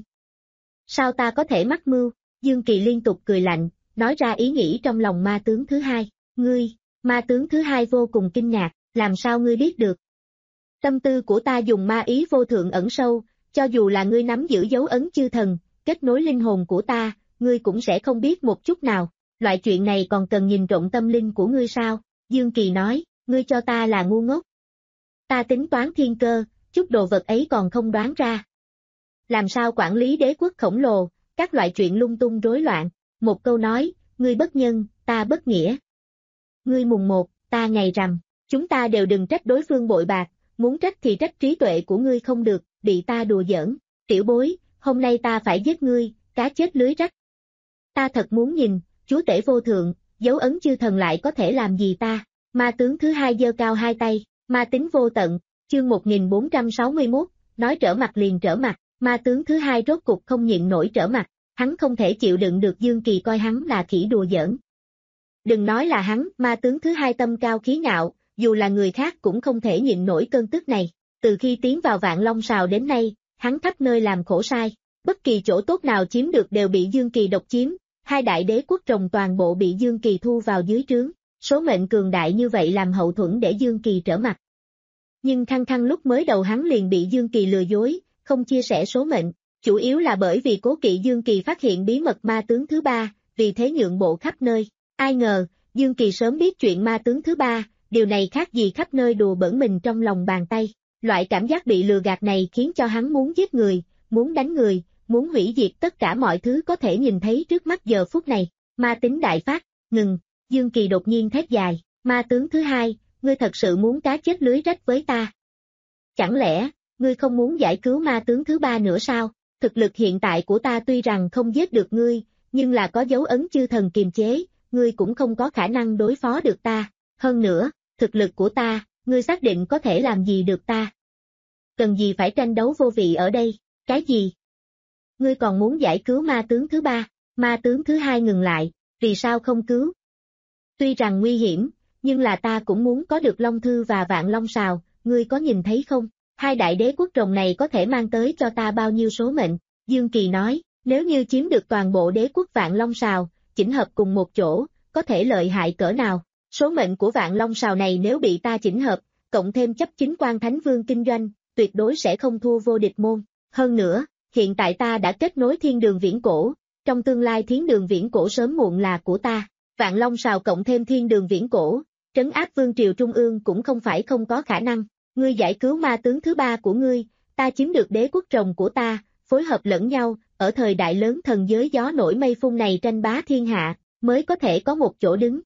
Sao ta có thể mắc mưu? Dương Kỳ liên tục cười lạnh, nói ra ý nghĩ trong lòng ma tướng thứ hai. Ngươi, ma tướng thứ hai vô cùng kinh ngạc, làm sao ngươi biết được? Tâm tư của ta dùng ma ý vô thượng ẩn sâu, cho dù là ngươi nắm giữ dấu ấn chư thần, kết nối linh hồn của ta, ngươi cũng sẽ không biết một chút nào. Loại chuyện này còn cần nhìn trộm tâm linh của ngươi sao? Dương Kỳ nói, ngươi cho ta là ngu ngốc. Ta tính toán thiên cơ, chút đồ vật ấy còn không đoán ra. Làm sao quản lý đế quốc khổng lồ, các loại chuyện lung tung rối loạn, một câu nói, ngươi bất nhân, ta bất nghĩa. Ngươi mùng một, ta ngày rằm, chúng ta đều đừng trách đối phương bội bạc, muốn trách thì trách trí tuệ của ngươi không được, bị ta đùa giỡn, tiểu bối, hôm nay ta phải giết ngươi, cá chết lưới rách. Ta thật muốn nhìn, chúa tể vô thượng, dấu ấn chư thần lại có thể làm gì ta, ma tướng thứ hai giơ cao hai tay, ma tính vô tận, chương một nghìn bốn trăm sáu mươi mốt, nói trở mặt liền trở mặt, ma tướng thứ hai rốt cục không nhịn nổi trở mặt, hắn không thể chịu đựng được Dương Kỳ coi hắn là khỉ đùa giỡn. Đừng nói là hắn, ma tướng thứ hai tâm cao khí ngạo, dù là người khác cũng không thể nhịn nổi cơn tức này, từ khi tiến vào Vạn Long Sào đến nay, hắn khắp nơi làm khổ sai, bất kỳ chỗ tốt nào chiếm được đều bị Dương Kỳ độc chiếm, hai đại đế quốc rồng toàn bộ bị Dương Kỳ thu vào dưới trướng, số mệnh cường đại như vậy làm hậu thuẫn để Dương Kỳ trở mặt. Nhưng khăng khăng lúc mới đầu hắn liền bị Dương Kỳ lừa dối, không chia sẻ số mệnh, chủ yếu là bởi vì cố kỵ Dương Kỳ phát hiện bí mật ma tướng thứ ba, vì thế nhượng bộ khắp nơi. Ai ngờ, Dương Kỳ sớm biết chuyện ma tướng thứ ba, điều này khác gì khắp nơi đùa bỡn mình trong lòng bàn tay. Loại cảm giác bị lừa gạt này khiến cho hắn muốn giết người, muốn đánh người, muốn hủy diệt tất cả mọi thứ có thể nhìn thấy trước mắt giờ phút này. Ma tính đại phát, ngừng, Dương Kỳ đột nhiên thét dài, ma tướng thứ hai, ngươi thật sự muốn cá chết lưới rách với ta? Chẳng lẽ, ngươi không muốn giải cứu ma tướng thứ ba nữa sao? Thực lực hiện tại của ta tuy rằng không giết được ngươi, nhưng là có dấu ấn chư thần kiềm chế, ngươi cũng không có khả năng đối phó được ta. Hơn nữa, thực lực của ta, ngươi xác định có thể làm gì được ta? Cần gì phải tranh đấu vô vị ở đây? Cái gì? Ngươi còn muốn giải cứu ma tướng thứ ba? Ma tướng thứ hai ngừng lại, vì sao không cứu? Tuy rằng nguy hiểm, nhưng là ta cũng muốn có được Long Thư và Vạn Long Sào, ngươi có nhìn thấy không? Hai đại đế quốc rồng này có thể mang tới cho ta bao nhiêu số mệnh? Dương Kỳ nói, nếu như chiếm được toàn bộ đế quốc Vạn Long Sào, chỉnh hợp cùng một chỗ, có thể lợi hại cỡ nào? Số mệnh của Vạn Long Sào này nếu bị ta chỉnh hợp, cộng thêm chấp chính quan Thánh Vương kinh doanh, tuyệt đối sẽ không thua vô địch môn. Hơn nữa, hiện tại ta đã kết nối thiên đường viễn cổ, trong tương lai thiên đường viễn cổ sớm muộn là của ta. Vạn Long Sào cộng thêm thiên đường viễn cổ, trấn áp vương triều trung ương cũng không phải không có khả năng. Ngươi giải cứu ma tướng thứ ba của ngươi, ta chiếm được đế quốc rồng của ta, phối hợp lẫn nhau, ở thời đại lớn thần giới gió nổi mây phun này tranh bá thiên hạ, mới có thể có một chỗ đứng.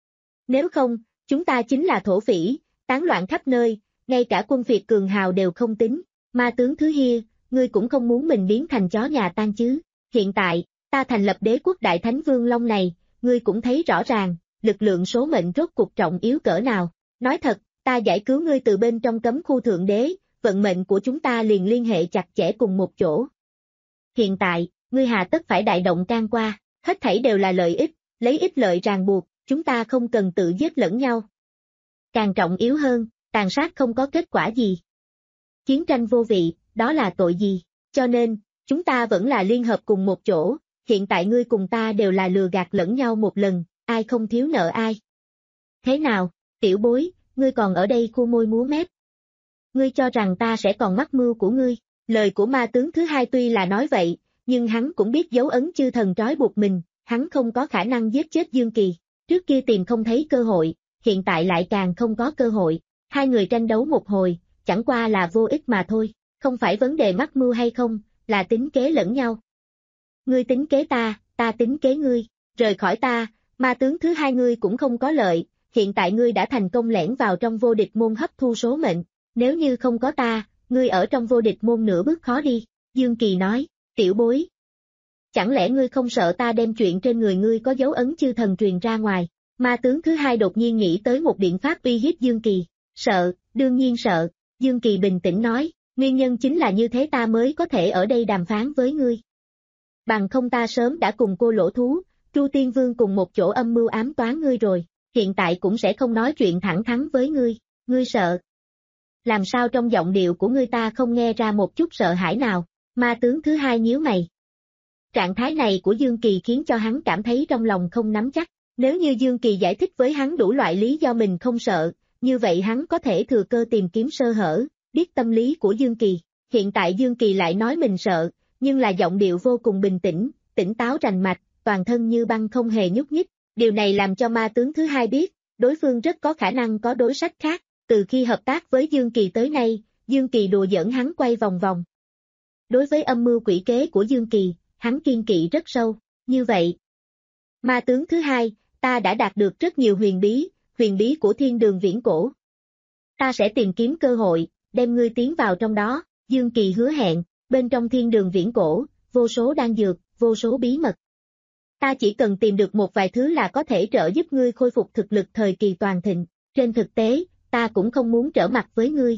Nếu không, chúng ta chính là thổ phỉ, tán loạn khắp nơi, ngay cả quân phiệt cường hào đều không tính. Ma tướng thứ hia, ngươi cũng không muốn mình biến thành chó nhà tan chứ? Hiện tại, ta thành lập đế quốc đại thánh vương Long này, ngươi cũng thấy rõ ràng, lực lượng số mệnh rốt cuộc trọng yếu cỡ nào. Nói thật, ta giải cứu ngươi từ bên trong cấm khu thượng đế, vận mệnh của chúng ta liền liên hệ chặt chẽ cùng một chỗ. Hiện tại, ngươi hà tất phải đại động can qua, hết thảy đều là lợi ích, lấy ích lợi ràng buộc, chúng ta không cần tự giết lẫn nhau. Càng trọng yếu hơn, tàn sát không có kết quả gì. Chiến tranh vô vị, đó là tội gì? Cho nên, chúng ta vẫn là liên hợp cùng một chỗ, hiện tại ngươi cùng ta đều là lừa gạt lẫn nhau một lần, ai không thiếu nợ ai. Thế nào, tiểu bối, ngươi còn ở đây khu môi múa mép? Ngươi cho rằng ta sẽ còn mắc mưu của ngươi? Lời của ma tướng thứ hai tuy là nói vậy, nhưng hắn cũng biết dấu ấn chư thần trói buộc mình, hắn không có khả năng giết chết Dương Kỳ. Trước kia tìm không thấy cơ hội, hiện tại lại càng không có cơ hội. Hai người tranh đấu một hồi, chẳng qua là vô ích mà thôi, không phải vấn đề mắc mưu hay không, là tính kế lẫn nhau. Ngươi tính kế ta, ta tính kế ngươi, rời khỏi ta, ma tướng thứ hai ngươi cũng không có lợi, hiện tại ngươi đã thành công lẻn vào trong vô địch môn hấp thu số mệnh, nếu như không có ta, ngươi ở trong vô địch môn nửa bước khó đi. Dương Kỳ nói, tiểu bối. Chẳng lẽ ngươi không sợ ta đem chuyện trên người ngươi có dấu ấn chư thần truyền ra ngoài? Ma tướng thứ hai đột nhiên nghĩ tới một biện pháp uy hiếp Dương Kỳ. Sợ, đương nhiên sợ. Dương Kỳ bình tĩnh nói, nguyên nhân chính là như thế ta mới có thể ở đây đàm phán với ngươi. Bằng không ta sớm đã cùng cô lỗ thú, Tru Tiên Vương cùng một chỗ âm mưu ám toán ngươi rồi, hiện tại cũng sẽ không nói chuyện thẳng thắn với ngươi, ngươi sợ. Làm sao trong giọng điệu của ngươi ta không nghe ra một chút sợ hãi nào? Ma tướng thứ hai nhíu mày. Trạng thái này của Dương Kỳ khiến cho hắn cảm thấy trong lòng không nắm chắc, nếu như Dương Kỳ giải thích với hắn đủ loại lý do mình không sợ, như vậy hắn có thể thừa cơ tìm kiếm sơ hở, biết tâm lý của Dương Kỳ. Hiện tại Dương Kỳ lại nói mình sợ, nhưng là giọng điệu vô cùng bình tĩnh, tỉnh táo rành mạch, toàn thân như băng không hề nhúc nhích. Điều này làm cho ma tướng thứ hai biết, đối phương rất có khả năng có đối sách khác. Từ khi hợp tác với Dương Kỳ tới nay, Dương Kỳ đùa giỡn hắn quay vòng vòng. Đối với âm mưu quỷ kế của Dương Kỳ, hắn kiên kỵ rất sâu. Như vậy, ma tướng thứ hai, ta đã đạt được rất nhiều huyền bí, huyền bí của thiên đường viễn cổ. Ta sẽ tìm kiếm cơ hội, đem ngươi tiến vào trong đó. Dương Kỳ hứa hẹn, bên trong thiên đường viễn cổ, vô số đan dược, vô số bí mật. Ta chỉ cần tìm được một vài thứ là có thể trợ giúp ngươi khôi phục thực lực thời kỳ toàn thịnh. Trên thực tế, ta cũng không muốn trở mặt với ngươi.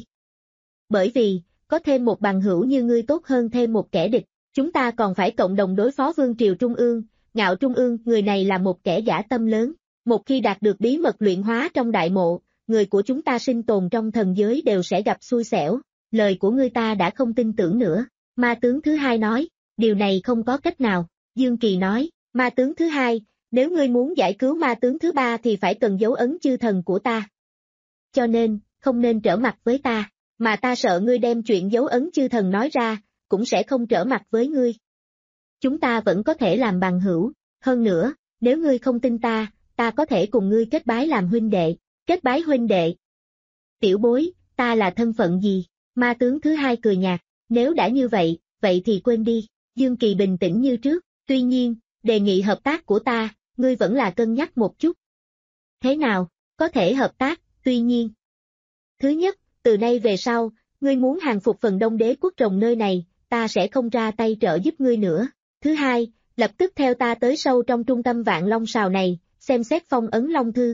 Bởi vì, có thêm một bằng hữu như ngươi tốt hơn thêm một kẻ địch, chúng ta còn phải cộng đồng đối phó vương triều Trung ương, Ngạo Trung ương, người này là một kẻ dã tâm lớn. Một khi đạt được bí mật luyện hóa trong đại mộ, người của chúng ta sinh tồn trong thần giới đều sẽ gặp xui xẻo. Lời của ngươi ta đã không tin tưởng nữa. Ma tướng thứ hai nói, điều này không có cách nào. Dương Kỳ nói, ma tướng thứ hai, nếu ngươi muốn giải cứu ma tướng thứ ba thì phải cần dấu ấn chư thần của ta. Cho nên, không nên trở mặt với ta, mà ta sợ ngươi đem chuyện dấu ấn chư thần nói ra, cũng sẽ không trở mặt với ngươi. Chúng ta vẫn có thể làm bằng hữu, hơn nữa, nếu ngươi không tin ta, ta có thể cùng ngươi kết bái làm huynh đệ, kết bái huynh đệ. Tiểu bối, ta là thân phận gì? Ma tướng thứ hai cười nhạt, nếu đã như vậy, vậy thì quên đi. Dương Kỳ bình tĩnh như trước, tuy nhiên, đề nghị hợp tác của ta, ngươi vẫn là cân nhắc một chút. Thế nào, có thể hợp tác, tuy nhiên. Thứ nhất, từ nay về sau, ngươi muốn hàng phục phần đông đế quốc rồng nơi này, ta sẽ không ra tay trợ giúp ngươi nữa. Thứ hai, lập tức theo ta tới sâu trong trung tâm Vạn Long Sào này, xem xét phong ấn Long Thư.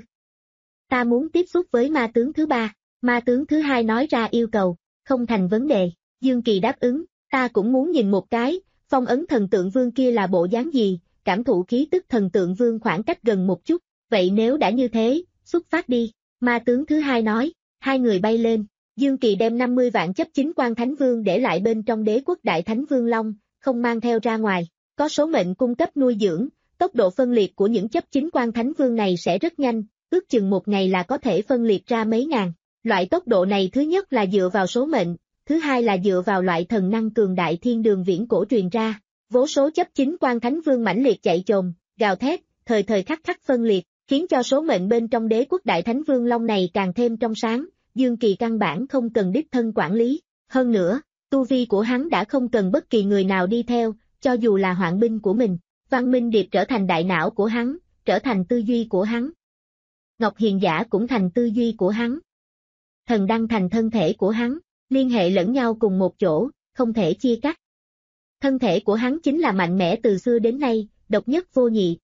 Ta muốn tiếp xúc với ma tướng thứ ba, ma tướng thứ hai nói ra yêu cầu, không thành vấn đề. Dương Kỳ đáp ứng, ta cũng muốn nhìn một cái, phong ấn thần tượng vương kia là bộ dáng gì, cảm thụ khí tức thần tượng vương khoảng cách gần một chút, vậy nếu đã như thế, xuất phát đi. Ma tướng thứ hai nói, hai người bay lên, Dương Kỳ đem năm mươi vạn chấp chính quan thánh vương để lại bên trong đế quốc đại thánh vương Long, không mang theo ra ngoài, có số mệnh cung cấp nuôi dưỡng, tốc độ phân liệt của những chấp chính quan thánh vương này sẽ rất nhanh, ước chừng một ngày là có thể phân liệt ra mấy ngàn. Loại tốc độ này thứ nhất là dựa vào số mệnh, thứ hai là dựa vào loại thần năng cường đại thiên đường viễn cổ truyền ra. Vô số chấp chính quan thánh vương mãnh liệt chạy chồm, gào thét, thời thời khắc khắc phân liệt, khiến cho số mệnh bên trong đế quốc đại thánh vương Long này càng thêm trong sáng. Dương Kỳ căn bản không cần đích thân quản lý. Hơn nữa, tu vi của hắn đã không cần bất kỳ người nào đi theo, cho dù là hoạn binh của mình. Văn Minh Điệp trở thành đại não của hắn, trở thành tư duy của hắn. Ngọc Hiền Giả cũng thành tư duy của hắn. Thần Đăng thành thân thể của hắn, liên hệ lẫn nhau cùng một chỗ, không thể chia cắt. Thân thể của hắn chính là mạnh mẽ từ xưa đến nay, độc nhất vô nhị.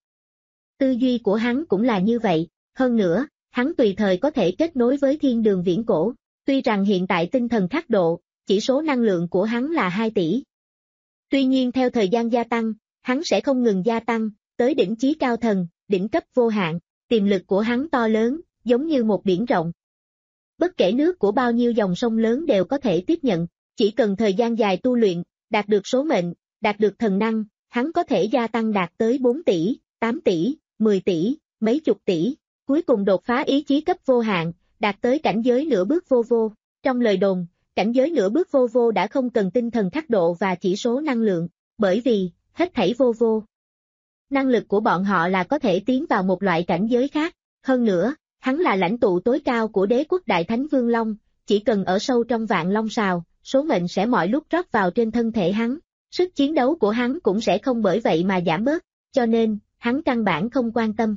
Tư duy của hắn cũng là như vậy, hơn nữa, hắn tùy thời có thể kết nối với thiên đường viễn cổ. Tuy rằng hiện tại tinh thần khắc độ, chỉ số năng lượng của hắn là hai tỷ. Tuy nhiên theo thời gian gia tăng, hắn sẽ không ngừng gia tăng, tới đỉnh chí cao thần, đỉnh cấp vô hạn, tiềm lực của hắn to lớn, giống như một biển rộng. Bất kể nước của bao nhiêu dòng sông lớn đều có thể tiếp nhận, chỉ cần thời gian dài tu luyện, đạt được số mệnh, đạt được thần năng, hắn có thể gia tăng đạt tới bốn tỷ, tám tỷ, mười tỷ, mấy chục tỷ, cuối cùng đột phá ý chí cấp vô hạn, đạt tới cảnh giới nửa bước vô vô. Trong lời đồn, cảnh giới nửa bước vô vô đã không cần tinh thần khắc độ và chỉ số năng lượng, bởi vì, hết thảy vô vô. Năng lực của bọn họ là có thể tiến vào một loại cảnh giới khác, hơn nữa, hắn là lãnh tụ tối cao của đế quốc Đại Thánh Vương Long, chỉ cần ở sâu trong Vạn Long Sào, số mệnh sẽ mọi lúc rót vào trên thân thể hắn, sức chiến đấu của hắn cũng sẽ không bởi vậy mà giảm bớt, cho nên, hắn căn bản không quan tâm.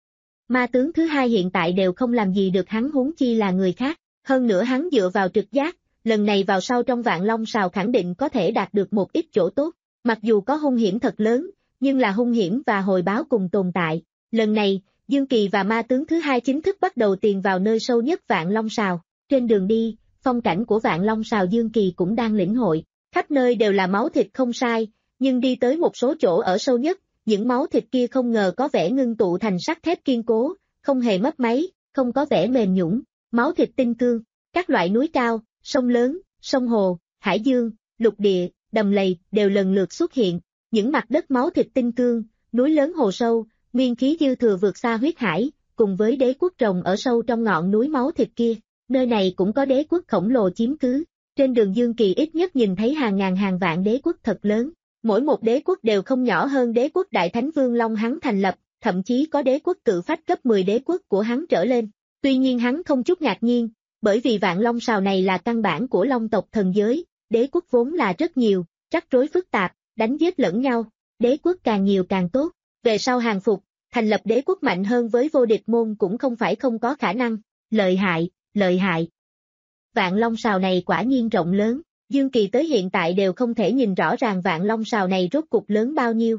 Ma tướng thứ hai hiện tại đều không làm gì được hắn huống chi là người khác, hơn nữa hắn dựa vào trực giác, lần này vào sâu trong Vạn Long Sào khẳng định có thể đạt được một ít chỗ tốt, mặc dù có hung hiểm thật lớn, nhưng là hung hiểm và hồi báo cùng tồn tại. Lần này, Dương Kỳ và ma tướng thứ hai chính thức bắt đầu tiền vào nơi sâu nhất Vạn Long Sào. Trên đường đi, phong cảnh của Vạn Long Sào Dương Kỳ cũng đang lĩnh hội, khắp nơi đều là máu thịt không sai, nhưng đi tới một số chỗ ở sâu nhất, những máu thịt kia không ngờ có vẻ ngưng tụ thành sắt thép kiên cố, không hề mấp máy, không có vẻ mềm nhũn, máu thịt tinh cương, các loại núi cao, sông lớn, sông hồ, hải dương, lục địa, đầm lầy đều lần lượt xuất hiện, những mặt đất máu thịt tinh cương, núi lớn hồ sâu, nguyên khí dư thừa vượt xa huyết hải, cùng với đế quốc rồng ở sâu trong ngọn núi máu thịt kia, nơi này cũng có đế quốc khổng lồ chiếm cứ. Trên đường Dương Kỳ ít nhất nhìn thấy hàng ngàn hàng vạn đế quốc thật lớn, mỗi một đế quốc đều không nhỏ hơn đế quốc Đại Thánh Vương Long hắn thành lập, thậm chí có đế quốc cự phách cấp mười đế quốc của hắn trở lên. Tuy nhiên hắn không chút ngạc nhiên, bởi vì Vạn Long Sào này là căn bản của Long tộc thần giới, đế quốc vốn là rất nhiều, rắc rối phức tạp, đánh giết lẫn nhau, đế quốc càng nhiều càng tốt. Về sau hàng phục, thành lập đế quốc mạnh hơn với vô địch môn cũng không phải không có khả năng, lợi hại, lợi hại. Vạn Long Sào này quả nhiên rộng lớn, Dương Kỳ tới hiện tại đều không thể nhìn rõ ràng Vạn Long Sào này rốt cục lớn bao nhiêu.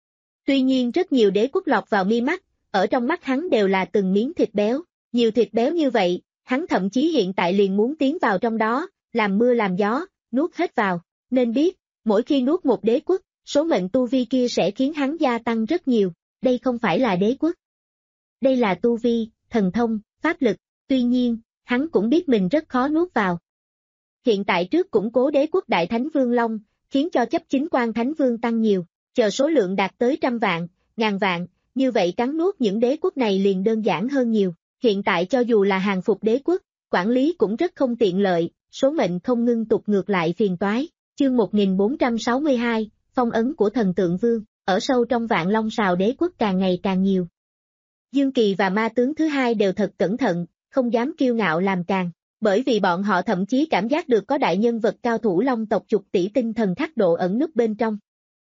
Tuy nhiên rất nhiều đế quốc lọt vào mi mắt, ở trong mắt hắn đều là từng miếng thịt béo, nhiều thịt béo như vậy, hắn thậm chí hiện tại liền muốn tiến vào trong đó, làm mưa làm gió, nuốt hết vào, nên biết, mỗi khi nuốt một đế quốc, số mệnh tu vi kia sẽ khiến hắn gia tăng rất nhiều, đây không phải là đế quốc. Đây là tu vi, thần thông, pháp lực, tuy nhiên, hắn cũng biết mình rất khó nuốt vào. Hiện tại trước củng cố đế quốc Đại Thánh Vương Long, khiến cho chấp chính quan Thánh Vương tăng nhiều, chờ số lượng đạt tới trăm vạn, ngàn vạn, như vậy cắn nuốt những đế quốc này liền đơn giản hơn nhiều. Hiện tại cho dù là hàng phục đế quốc, quản lý cũng rất không tiện lợi, số mệnh không ngưng tục ngược lại phiền toái, Chương một nghìn bốn trăm sáu mươi hai, phong ấn của thần tượng vương, ở sâu trong Vạn Long Sào đế quốc càng ngày càng nhiều. Dương Kỳ và ma tướng thứ hai đều thật cẩn thận, không dám kiêu ngạo làm càng, bởi vì bọn họ thậm chí cảm giác được có đại nhân vật cao thủ Long tộc chục tỷ tinh thần khắc độ ẩn núp bên trong.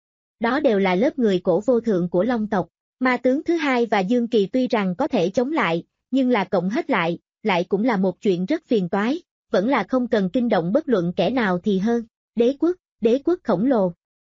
Đó đều là lớp người cổ vô thượng của Long tộc. Ma tướng thứ hai và Dương Kỳ tuy rằng có thể chống lại, nhưng là cộng hết lại, lại cũng là một chuyện rất phiền toái, vẫn là không cần kinh động bất luận kẻ nào thì hơn. Đế quốc, đế quốc khổng lồ.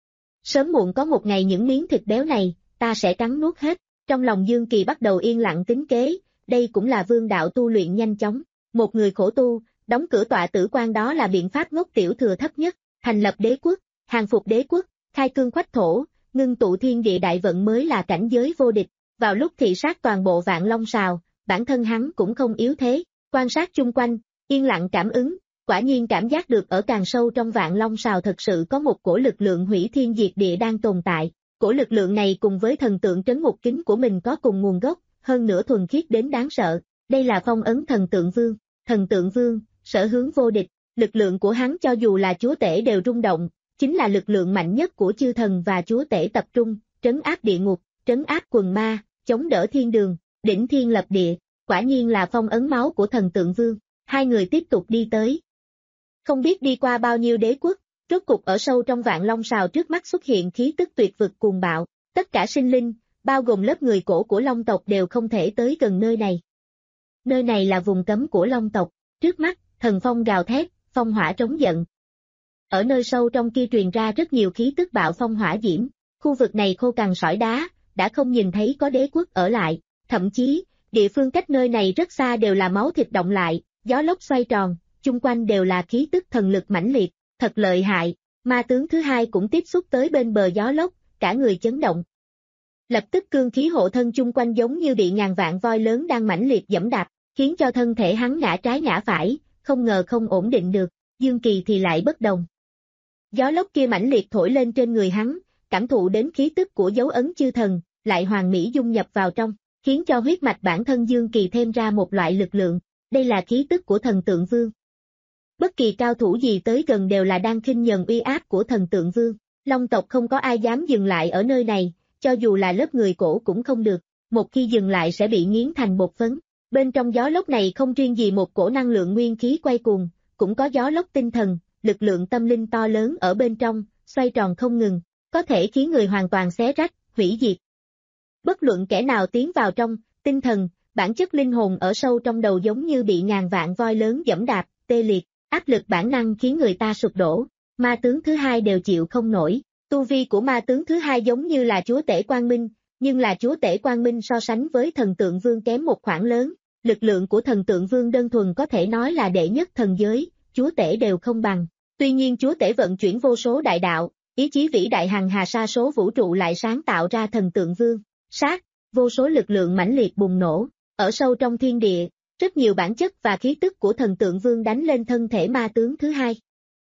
Sớm muộn có một ngày những miếng thịt béo này, ta sẽ cắn nuốt hết. Trong lòng Dương Kỳ bắt đầu yên lặng tính kế, đây cũng là vương đạo tu luyện nhanh chóng. Một người khổ tu, đóng cửa tọa tử quan đó là biện pháp ngốc tiểu thừa thấp nhất, thành lập đế quốc, hàng phục đế quốc, khai cương khoách thổ, ngưng tụ thiên địa đại vận mới là cảnh giới vô địch. Vào lúc thị sát toàn bộ Vạn Long Sào, bản thân hắn cũng không yếu thế, quan sát chung quanh, yên lặng cảm ứng, quả nhiên cảm giác được ở càng sâu trong Vạn Long Sào thật sự có một cổ lực lượng hủy thiên diệt địa đang tồn tại. Cổ lực lượng này cùng với thần tượng trấn ngục kính của mình có cùng nguồn gốc, hơn nữa thuần khiết đến đáng sợ. Đây là phong ấn thần tượng vương, thần tượng vương, sở hướng vô địch, lực lượng của hắn cho dù là chúa tể đều rung động, chính là lực lượng mạnh nhất của chư thần và chúa tể tập trung, trấn áp địa ngục, trấn áp quần ma, chống đỡ thiên đường, đỉnh thiên lập địa, quả nhiên là phong ấn máu của thần tượng vương. Hai người tiếp tục đi tới. Không biết đi qua bao nhiêu đế quốc, rốt cục ở sâu trong Vạn Long Sào trước mắt xuất hiện khí tức tuyệt vực cuồng bạo, tất cả sinh linh, bao gồm lớp người cổ của Long tộc đều không thể tới gần nơi này. Nơi này là vùng cấm của Long tộc, trước mắt, thần phong gào thét, phong hỏa trống giận. Ở nơi sâu trong kia truyền ra rất nhiều khí tức bạo phong hỏa diễm, khu vực này khô cằn sỏi đá, đã không nhìn thấy có đế quốc ở lại, thậm chí, địa phương cách nơi này rất xa đều là máu thịt động lại, gió lốc xoay tròn, chung quanh đều là khí tức thần lực mãnh liệt, thật lợi hại. Ma tướng thứ hai cũng tiếp xúc tới bên bờ gió lốc, cả người chấn động. Lập tức cương khí hộ thân chung quanh giống như bị ngàn vạn voi lớn đang mãnh liệt giẫm đạp, khiến cho thân thể hắn ngã trái ngã phải, không ngờ không ổn định được. Dương Kỳ thì lại bất đồng. Gió lốc kia mãnh liệt thổi lên trên người hắn, cảm thụ đến khí tức của dấu ấn chư thần, lại hoàn mỹ dung nhập vào trong, khiến cho huyết mạch bản thân Dương Kỳ thêm ra một loại lực lượng. Đây là khí tức của thần tượng vương. Bất kỳ cao thủ gì tới gần đều là đang khinh nhờn uy áp của thần tượng vương. Long tộc không có ai dám dừng lại ở nơi này, cho dù là lớp người cổ cũng không được, một khi dừng lại sẽ bị nghiến thành bột phấn. Bên trong gió lốc này không riêng gì một cổ năng lượng nguyên khí quay cuồng, cũng có gió lốc tinh thần, lực lượng tâm linh to lớn ở bên trong, xoay tròn không ngừng, có thể khiến người hoàn toàn xé rách, hủy diệt. Bất luận kẻ nào tiến vào trong, tinh thần, bản chất linh hồn ở sâu trong đầu giống như bị ngàn vạn voi lớn giẫm đạp, tê liệt, áp lực bản năng khiến người ta sụp đổ. Ma tướng thứ hai đều chịu không nổi, tu vi của ma tướng thứ hai giống như là chúa tể quang minh, nhưng là chúa tể quang minh so sánh với thần tượng vương kém một khoảng lớn, lực lượng của thần tượng vương đơn thuần có thể nói là đệ nhất thần giới, chúa tể đều không bằng. Tuy nhiên chúa tể vận chuyển vô số đại đạo, ý chí vĩ đại hằng hà sa số vũ trụ lại sáng tạo ra thần tượng vương, sát, vô số lực lượng mãnh liệt bùng nổ, ở sâu trong thiên địa, rất nhiều bản chất và khí tức của thần tượng vương đánh lên thân thể ma tướng thứ hai.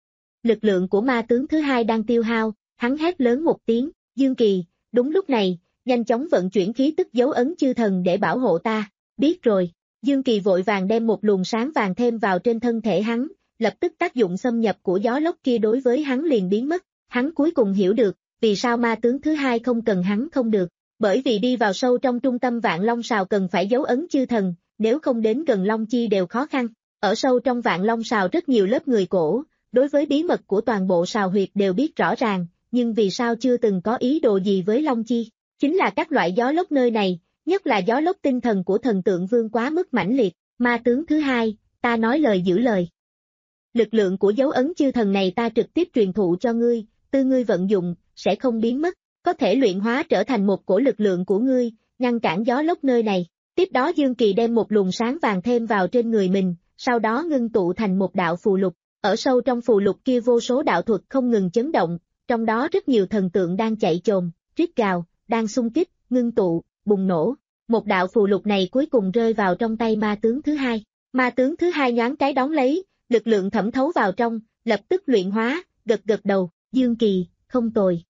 Lực lượng của ma tướng thứ hai đang tiêu hao, hắn hét lớn một tiếng, Dương Kỳ, đúng lúc này, nhanh chóng vận chuyển khí tức dấu ấn chư thần để bảo hộ ta, biết rồi. Dương Kỳ vội vàng đem một luồng sáng vàng thêm vào trên thân thể hắn, lập tức tác dụng xâm nhập của gió lốc kia đối với hắn liền biến mất, hắn cuối cùng hiểu được, vì sao ma tướng thứ hai không cần hắn không được, bởi vì đi vào sâu trong trung tâm Vạn Long Sào cần phải dấu ấn chư thần, nếu không đến gần Long Chi đều khó khăn, ở sâu trong Vạn Long Sào rất nhiều lớp người cổ, đối với bí mật của toàn bộ sào huyệt đều biết rõ ràng, nhưng vì sao chưa từng có ý đồ gì với Long Chi, chính là các loại gió lốc nơi này, nhất là gió lốc tinh thần của thần tượng vương quá mức mãnh liệt. Ma tướng thứ hai, ta nói lời giữ lời. Lực lượng của dấu ấn chư thần này ta trực tiếp truyền thụ cho ngươi, tư ngươi vận dụng, sẽ không biến mất, có thể luyện hóa trở thành một cổ lực lượng của ngươi, ngăn cản gió lốc nơi này. Tiếp đó Dương Kỳ đem một luồng sáng vàng thêm vào trên người mình, sau đó ngưng tụ thành một đạo phù lục, ở sâu trong phù lục kia vô số đạo thuật không ngừng chấn động, trong đó rất nhiều thần tượng đang chạy chồm, rít gào, đang xung kích, ngưng tụ, bùng nổ. Một đạo phù lục này cuối cùng rơi vào trong tay ma tướng thứ hai. Ma tướng thứ hai nhoáng cái đón lấy, lực lượng thẩm thấu vào trong, lập tức luyện hóa, gật gật đầu, Dương Kỳ, không tồi.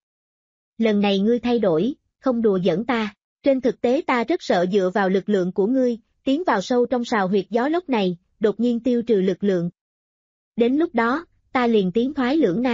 Lần này ngươi thay đổi, không đùa giỡn ta. Trên thực tế ta rất sợ dựa vào lực lượng của ngươi, tiến vào sâu trong sào huyệt gió lốc này, đột nhiên tiêu trừ lực lượng. Đến lúc đó, ta liền tiến thoái lưỡng nan.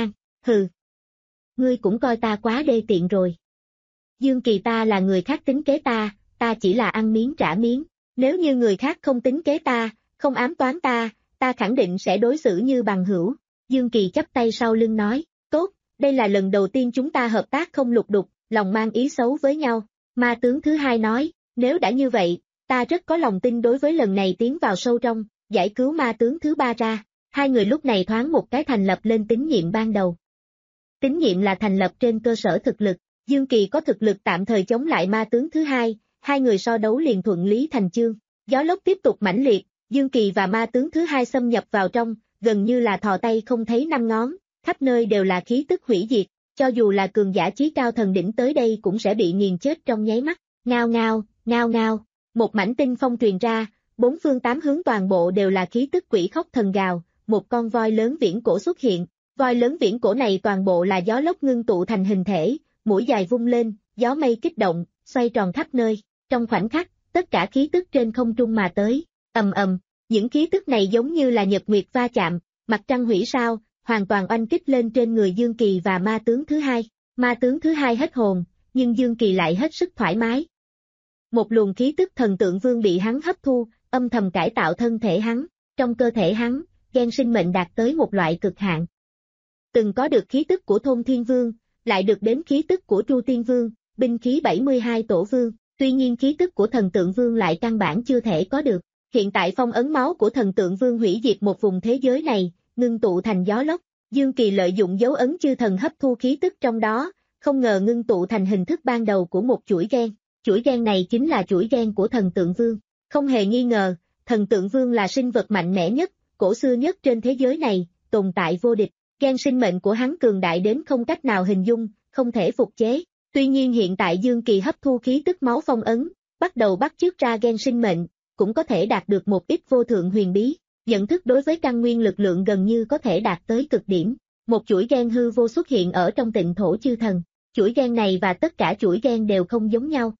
Hừ. Ngươi cũng coi ta quá đê tiện rồi. Dương Kỳ ta là người khác tính kế ta, ta chỉ là ăn miếng trả miếng. Nếu như người khác không tính kế ta, không ám toán ta, ta khẳng định sẽ đối xử như bằng hữu. Dương Kỳ chắp tay sau lưng nói, tốt, đây là lần đầu tiên chúng ta hợp tác không lục đục, lòng mang ý xấu với nhau. Ma tướng thứ hai nói, nếu đã như vậy, ta rất có lòng tin đối với lần này tiến vào sâu trong, giải cứu ma tướng thứ ba ra. Hai người lúc này thoáng một cái thành lập lên tín nhiệm ban đầu. Tín nhiệm là thành lập trên cơ sở thực lực, Dương Kỳ có thực lực tạm thời chống lại ma tướng thứ hai, hai người so đấu liền thuận lý thành chương. Gió lốc tiếp tục mãnh liệt, Dương Kỳ và ma tướng thứ hai xâm nhập vào trong, gần như là thò tay không thấy năm ngón, khắp nơi đều là khí tức hủy diệt, cho dù là cường giả chí cao thần đỉnh tới đây cũng sẽ bị nghiền chết trong nháy mắt. Ngao ngao, ngao ngao, một mảnh tinh phong truyền ra, bốn phương tám hướng toàn bộ đều là khí tức quỷ khóc thần gào, một con voi lớn viễn cổ xuất hiện. Voi lớn viễn cổ này toàn bộ là gió lốc ngưng tụ thành hình thể, mũi dài vung lên, gió mây kích động, xoay tròn khắp nơi. Trong khoảnh khắc, tất cả khí tức trên không trung mà tới, ầm ầm, những khí tức này giống như là nhật nguyệt va chạm, mặt trăng hủy sao, hoàn toàn oanh kích lên trên người Dương Kỳ và ma tướng thứ hai. Ma tướng thứ hai hết hồn, nhưng Dương Kỳ lại hết sức thoải mái. Một luồng khí tức thần tượng vương bị hắn hấp thu, âm thầm cải tạo thân thể hắn, trong cơ thể hắn, gen sinh mệnh đạt tới một loại cực hạn. Từng có được khí tức của Thôn Thiên Vương, lại được đến khí tức của Tru Tiên Vương, binh khí bảy mươi hai tổ vương, tuy nhiên khí tức của thần tượng vương lại căn bản chưa thể có được. Hiện tại phong ấn máu của thần tượng vương hủy diệt một vùng thế giới này, ngưng tụ thành gió lốc. Dương Kỳ lợi dụng dấu ấn chư thần hấp thu khí tức trong đó, không ngờ ngưng tụ thành hình thức ban đầu của một chuỗi gen. Chuỗi gen này chính là chuỗi gen của thần tượng vương. Không hề nghi ngờ, thần tượng vương là sinh vật mạnh mẽ nhất, cổ xưa nhất trên thế giới này, tồn tại vô địch. Gen sinh mệnh của hắn cường đại đến không cách nào hình dung, không thể phục chế. Tuy nhiên hiện tại Dương Kỳ hấp thu khí tức máu phong ấn, bắt đầu bắt chước ra gen sinh mệnh, cũng có thể đạt được một ít vô thượng huyền bí. Nhận thức đối với căn nguyên lực lượng gần như có thể đạt tới cực điểm. Một chuỗi gen hư vô xuất hiện ở trong tịnh thổ chư thần. Chuỗi gen này và tất cả chuỗi gen đều không giống nhau.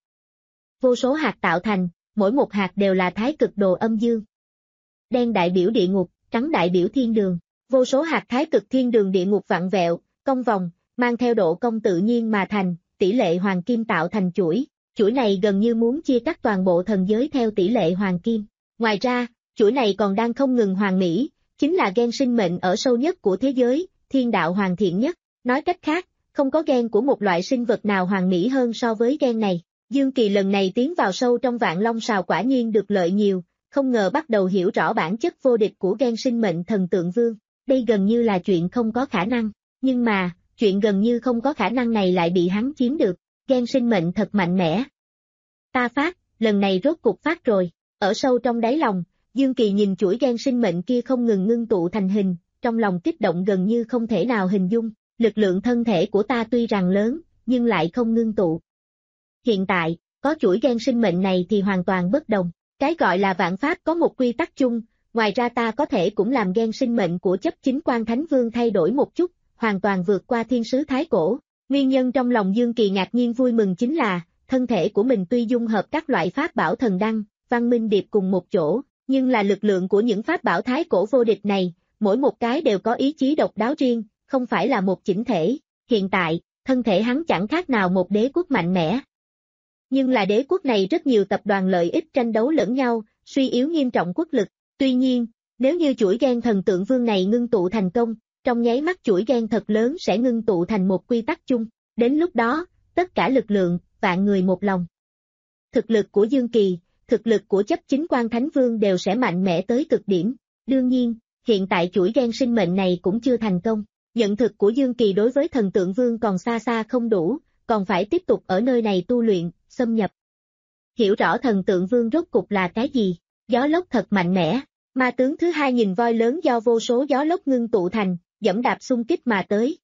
Vô số hạt tạo thành, mỗi một hạt đều là thái cực đồ âm dương. Đen đại biểu địa ngục, trắng đại biểu thiên đường. Vô số hạt thái cực thiên đường địa ngục vặn vẹo, cong vòng, mang theo độ cong tự nhiên mà thành, tỷ lệ hoàng kim tạo thành chuỗi. Chuỗi này gần như muốn chia cắt toàn bộ thần giới theo tỷ lệ hoàng kim. Ngoài ra, chuỗi này còn đang không ngừng hoàn mỹ, chính là gen sinh mệnh ở sâu nhất của thế giới, thiên đạo hoàn thiện nhất. Nói cách khác, không có gen của một loại sinh vật nào hoàn mỹ hơn so với gen này. Dương Kỳ lần này tiến vào sâu trong vạn long sào quả nhiên được lợi nhiều, không ngờ bắt đầu hiểu rõ bản chất vô địch của gen sinh mệnh thần tượng vương. Đây gần như là chuyện không có khả năng, nhưng mà, chuyện gần như không có khả năng này lại bị hắn chiếm được. Gen sinh mệnh thật mạnh mẽ. Ta phát, lần này rốt cục phát rồi. Ở sâu trong đáy lòng, Dương Kỳ nhìn chuỗi gen sinh mệnh kia không ngừng ngưng tụ thành hình, trong lòng kích động gần như không thể nào hình dung. Lực lượng thân thể của ta tuy rằng lớn, nhưng lại không ngưng tụ. Hiện tại, có chuỗi gen sinh mệnh này thì hoàn toàn bất đồng. Cái gọi là vạn pháp có một quy tắc chung, ngoài ra ta có thể cũng làm gen sinh mệnh của chấp chính quan Thánh Vương thay đổi một chút, hoàn toàn vượt qua thiên sứ thái cổ. Nguyên nhân trong lòng Dương Kỳ ngạc nhiên vui mừng chính là, thân thể của mình tuy dung hợp các loại pháp bảo thần đăng, văn minh điệp cùng một chỗ, nhưng là lực lượng của những pháp bảo thái cổ vô địch này, mỗi một cái đều có ý chí độc đáo riêng, không phải là một chỉnh thể. Hiện tại, thân thể hắn chẳng khác nào một đế quốc mạnh mẽ. Nhưng là đế quốc này rất nhiều tập đoàn lợi ích tranh đấu lẫn nhau, suy yếu nghiêm trọng quốc lực. Tuy nhiên, nếu như chuỗi gen thần tượng vương này ngưng tụ thành công, trong nháy mắt chuỗi gen thật lớn sẽ ngưng tụ thành một quy tắc chung. Đến lúc đó, tất cả lực lượng, vạn người một lòng. Thực lực của Dương Kỳ, thực lực của chấp chính quan Thánh Vương đều sẽ mạnh mẽ tới cực điểm. Đương nhiên, hiện tại chuỗi gen sinh mệnh này cũng chưa thành công. Nhận thực của Dương Kỳ đối với thần tượng vương còn xa xa không đủ, còn phải tiếp tục ở nơi này tu luyện, xâm nhập. Hiểu rõ thần tượng vương rốt cục là cái gì, gió lốc thật mạnh mẽ. Ma tướng thứ hai nhìn voi lớn do vô số gió lốc ngưng tụ thành, dẫm đạp xung kích mà tới.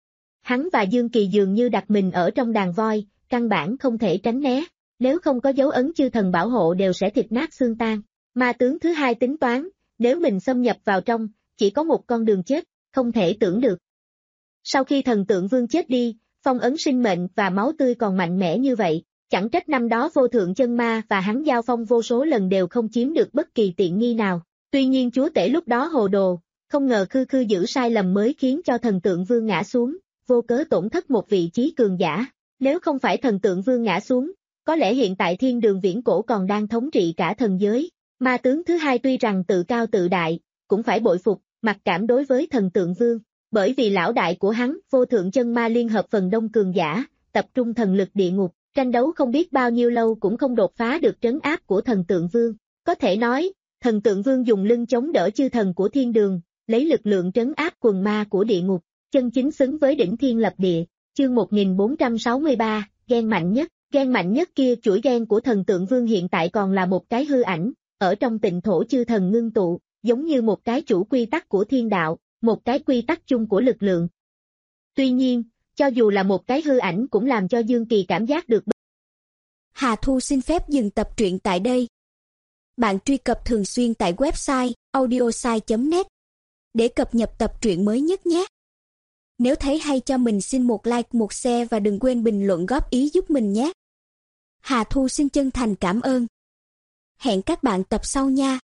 Hắn và Dương Kỳ dường như đặt mình ở trong đàn voi, căn bản không thể tránh né, nếu không có dấu ấn chư thần bảo hộ đều sẽ thịt nát xương tan. Ma tướng thứ hai tính toán, nếu mình xâm nhập vào trong, chỉ có một con đường chết, không thể tưởng được. Sau khi thần tượng vương chết đi, phong ấn sinh mệnh và máu tươi còn mạnh mẽ như vậy, chẳng trách năm đó vô thượng chân ma và hắn giao phong vô số lần đều không chiếm được bất kỳ tiện nghi nào. Tuy nhiên chúa tể lúc đó hồ đồ, không ngờ khư khư giữ sai lầm mới khiến cho thần tượng vương ngã xuống, vô cớ tổn thất một vị trí cường giả. Nếu không phải thần tượng vương ngã xuống, có lẽ hiện tại thiên đường viễn cổ còn đang thống trị cả thần giới. Ma tướng thứ hai tuy rằng tự cao tự đại, cũng phải bội phục, mặc cảm đối với thần tượng vương. Bởi vì lão đại của hắn, vô thượng chân ma liên hợp phần đông cường giả, tập trung thần lực địa ngục, tranh đấu không biết bao nhiêu lâu cũng không đột phá được trấn áp của thần tượng vương. Có thể nói, thần tượng vương dùng lưng chống đỡ chư thần của thiên đường, lấy lực lượng trấn áp quần ma của địa ngục, chân chính xứng với đỉnh thiên lập địa. Chương một nghìn bốn trăm sáu mươi ba, ghen mạnh nhất. Ghen mạnh nhất kia, chuỗi ghen của thần tượng vương hiện tại còn là một cái hư ảnh, ở trong tịnh thổ chư thần ngưng tụ, giống như một cái chủ quy tắc của thiên đạo, một cái quy tắc chung của lực lượng. Tuy nhiên, cho dù là một cái hư ảnh cũng làm cho Dương Kỳ cảm giác được. Hà Thu xin phép dừng tập truyện tại đây. Bạn truy cập thường xuyên tại website audiosai chấm net để cập nhật tập truyện mới nhất nhé. Nếu thấy hay cho mình xin một like, một share và đừng quên bình luận góp ý giúp mình nhé. Hà Thu xin chân thành cảm ơn. Hẹn các bạn tập sau nha.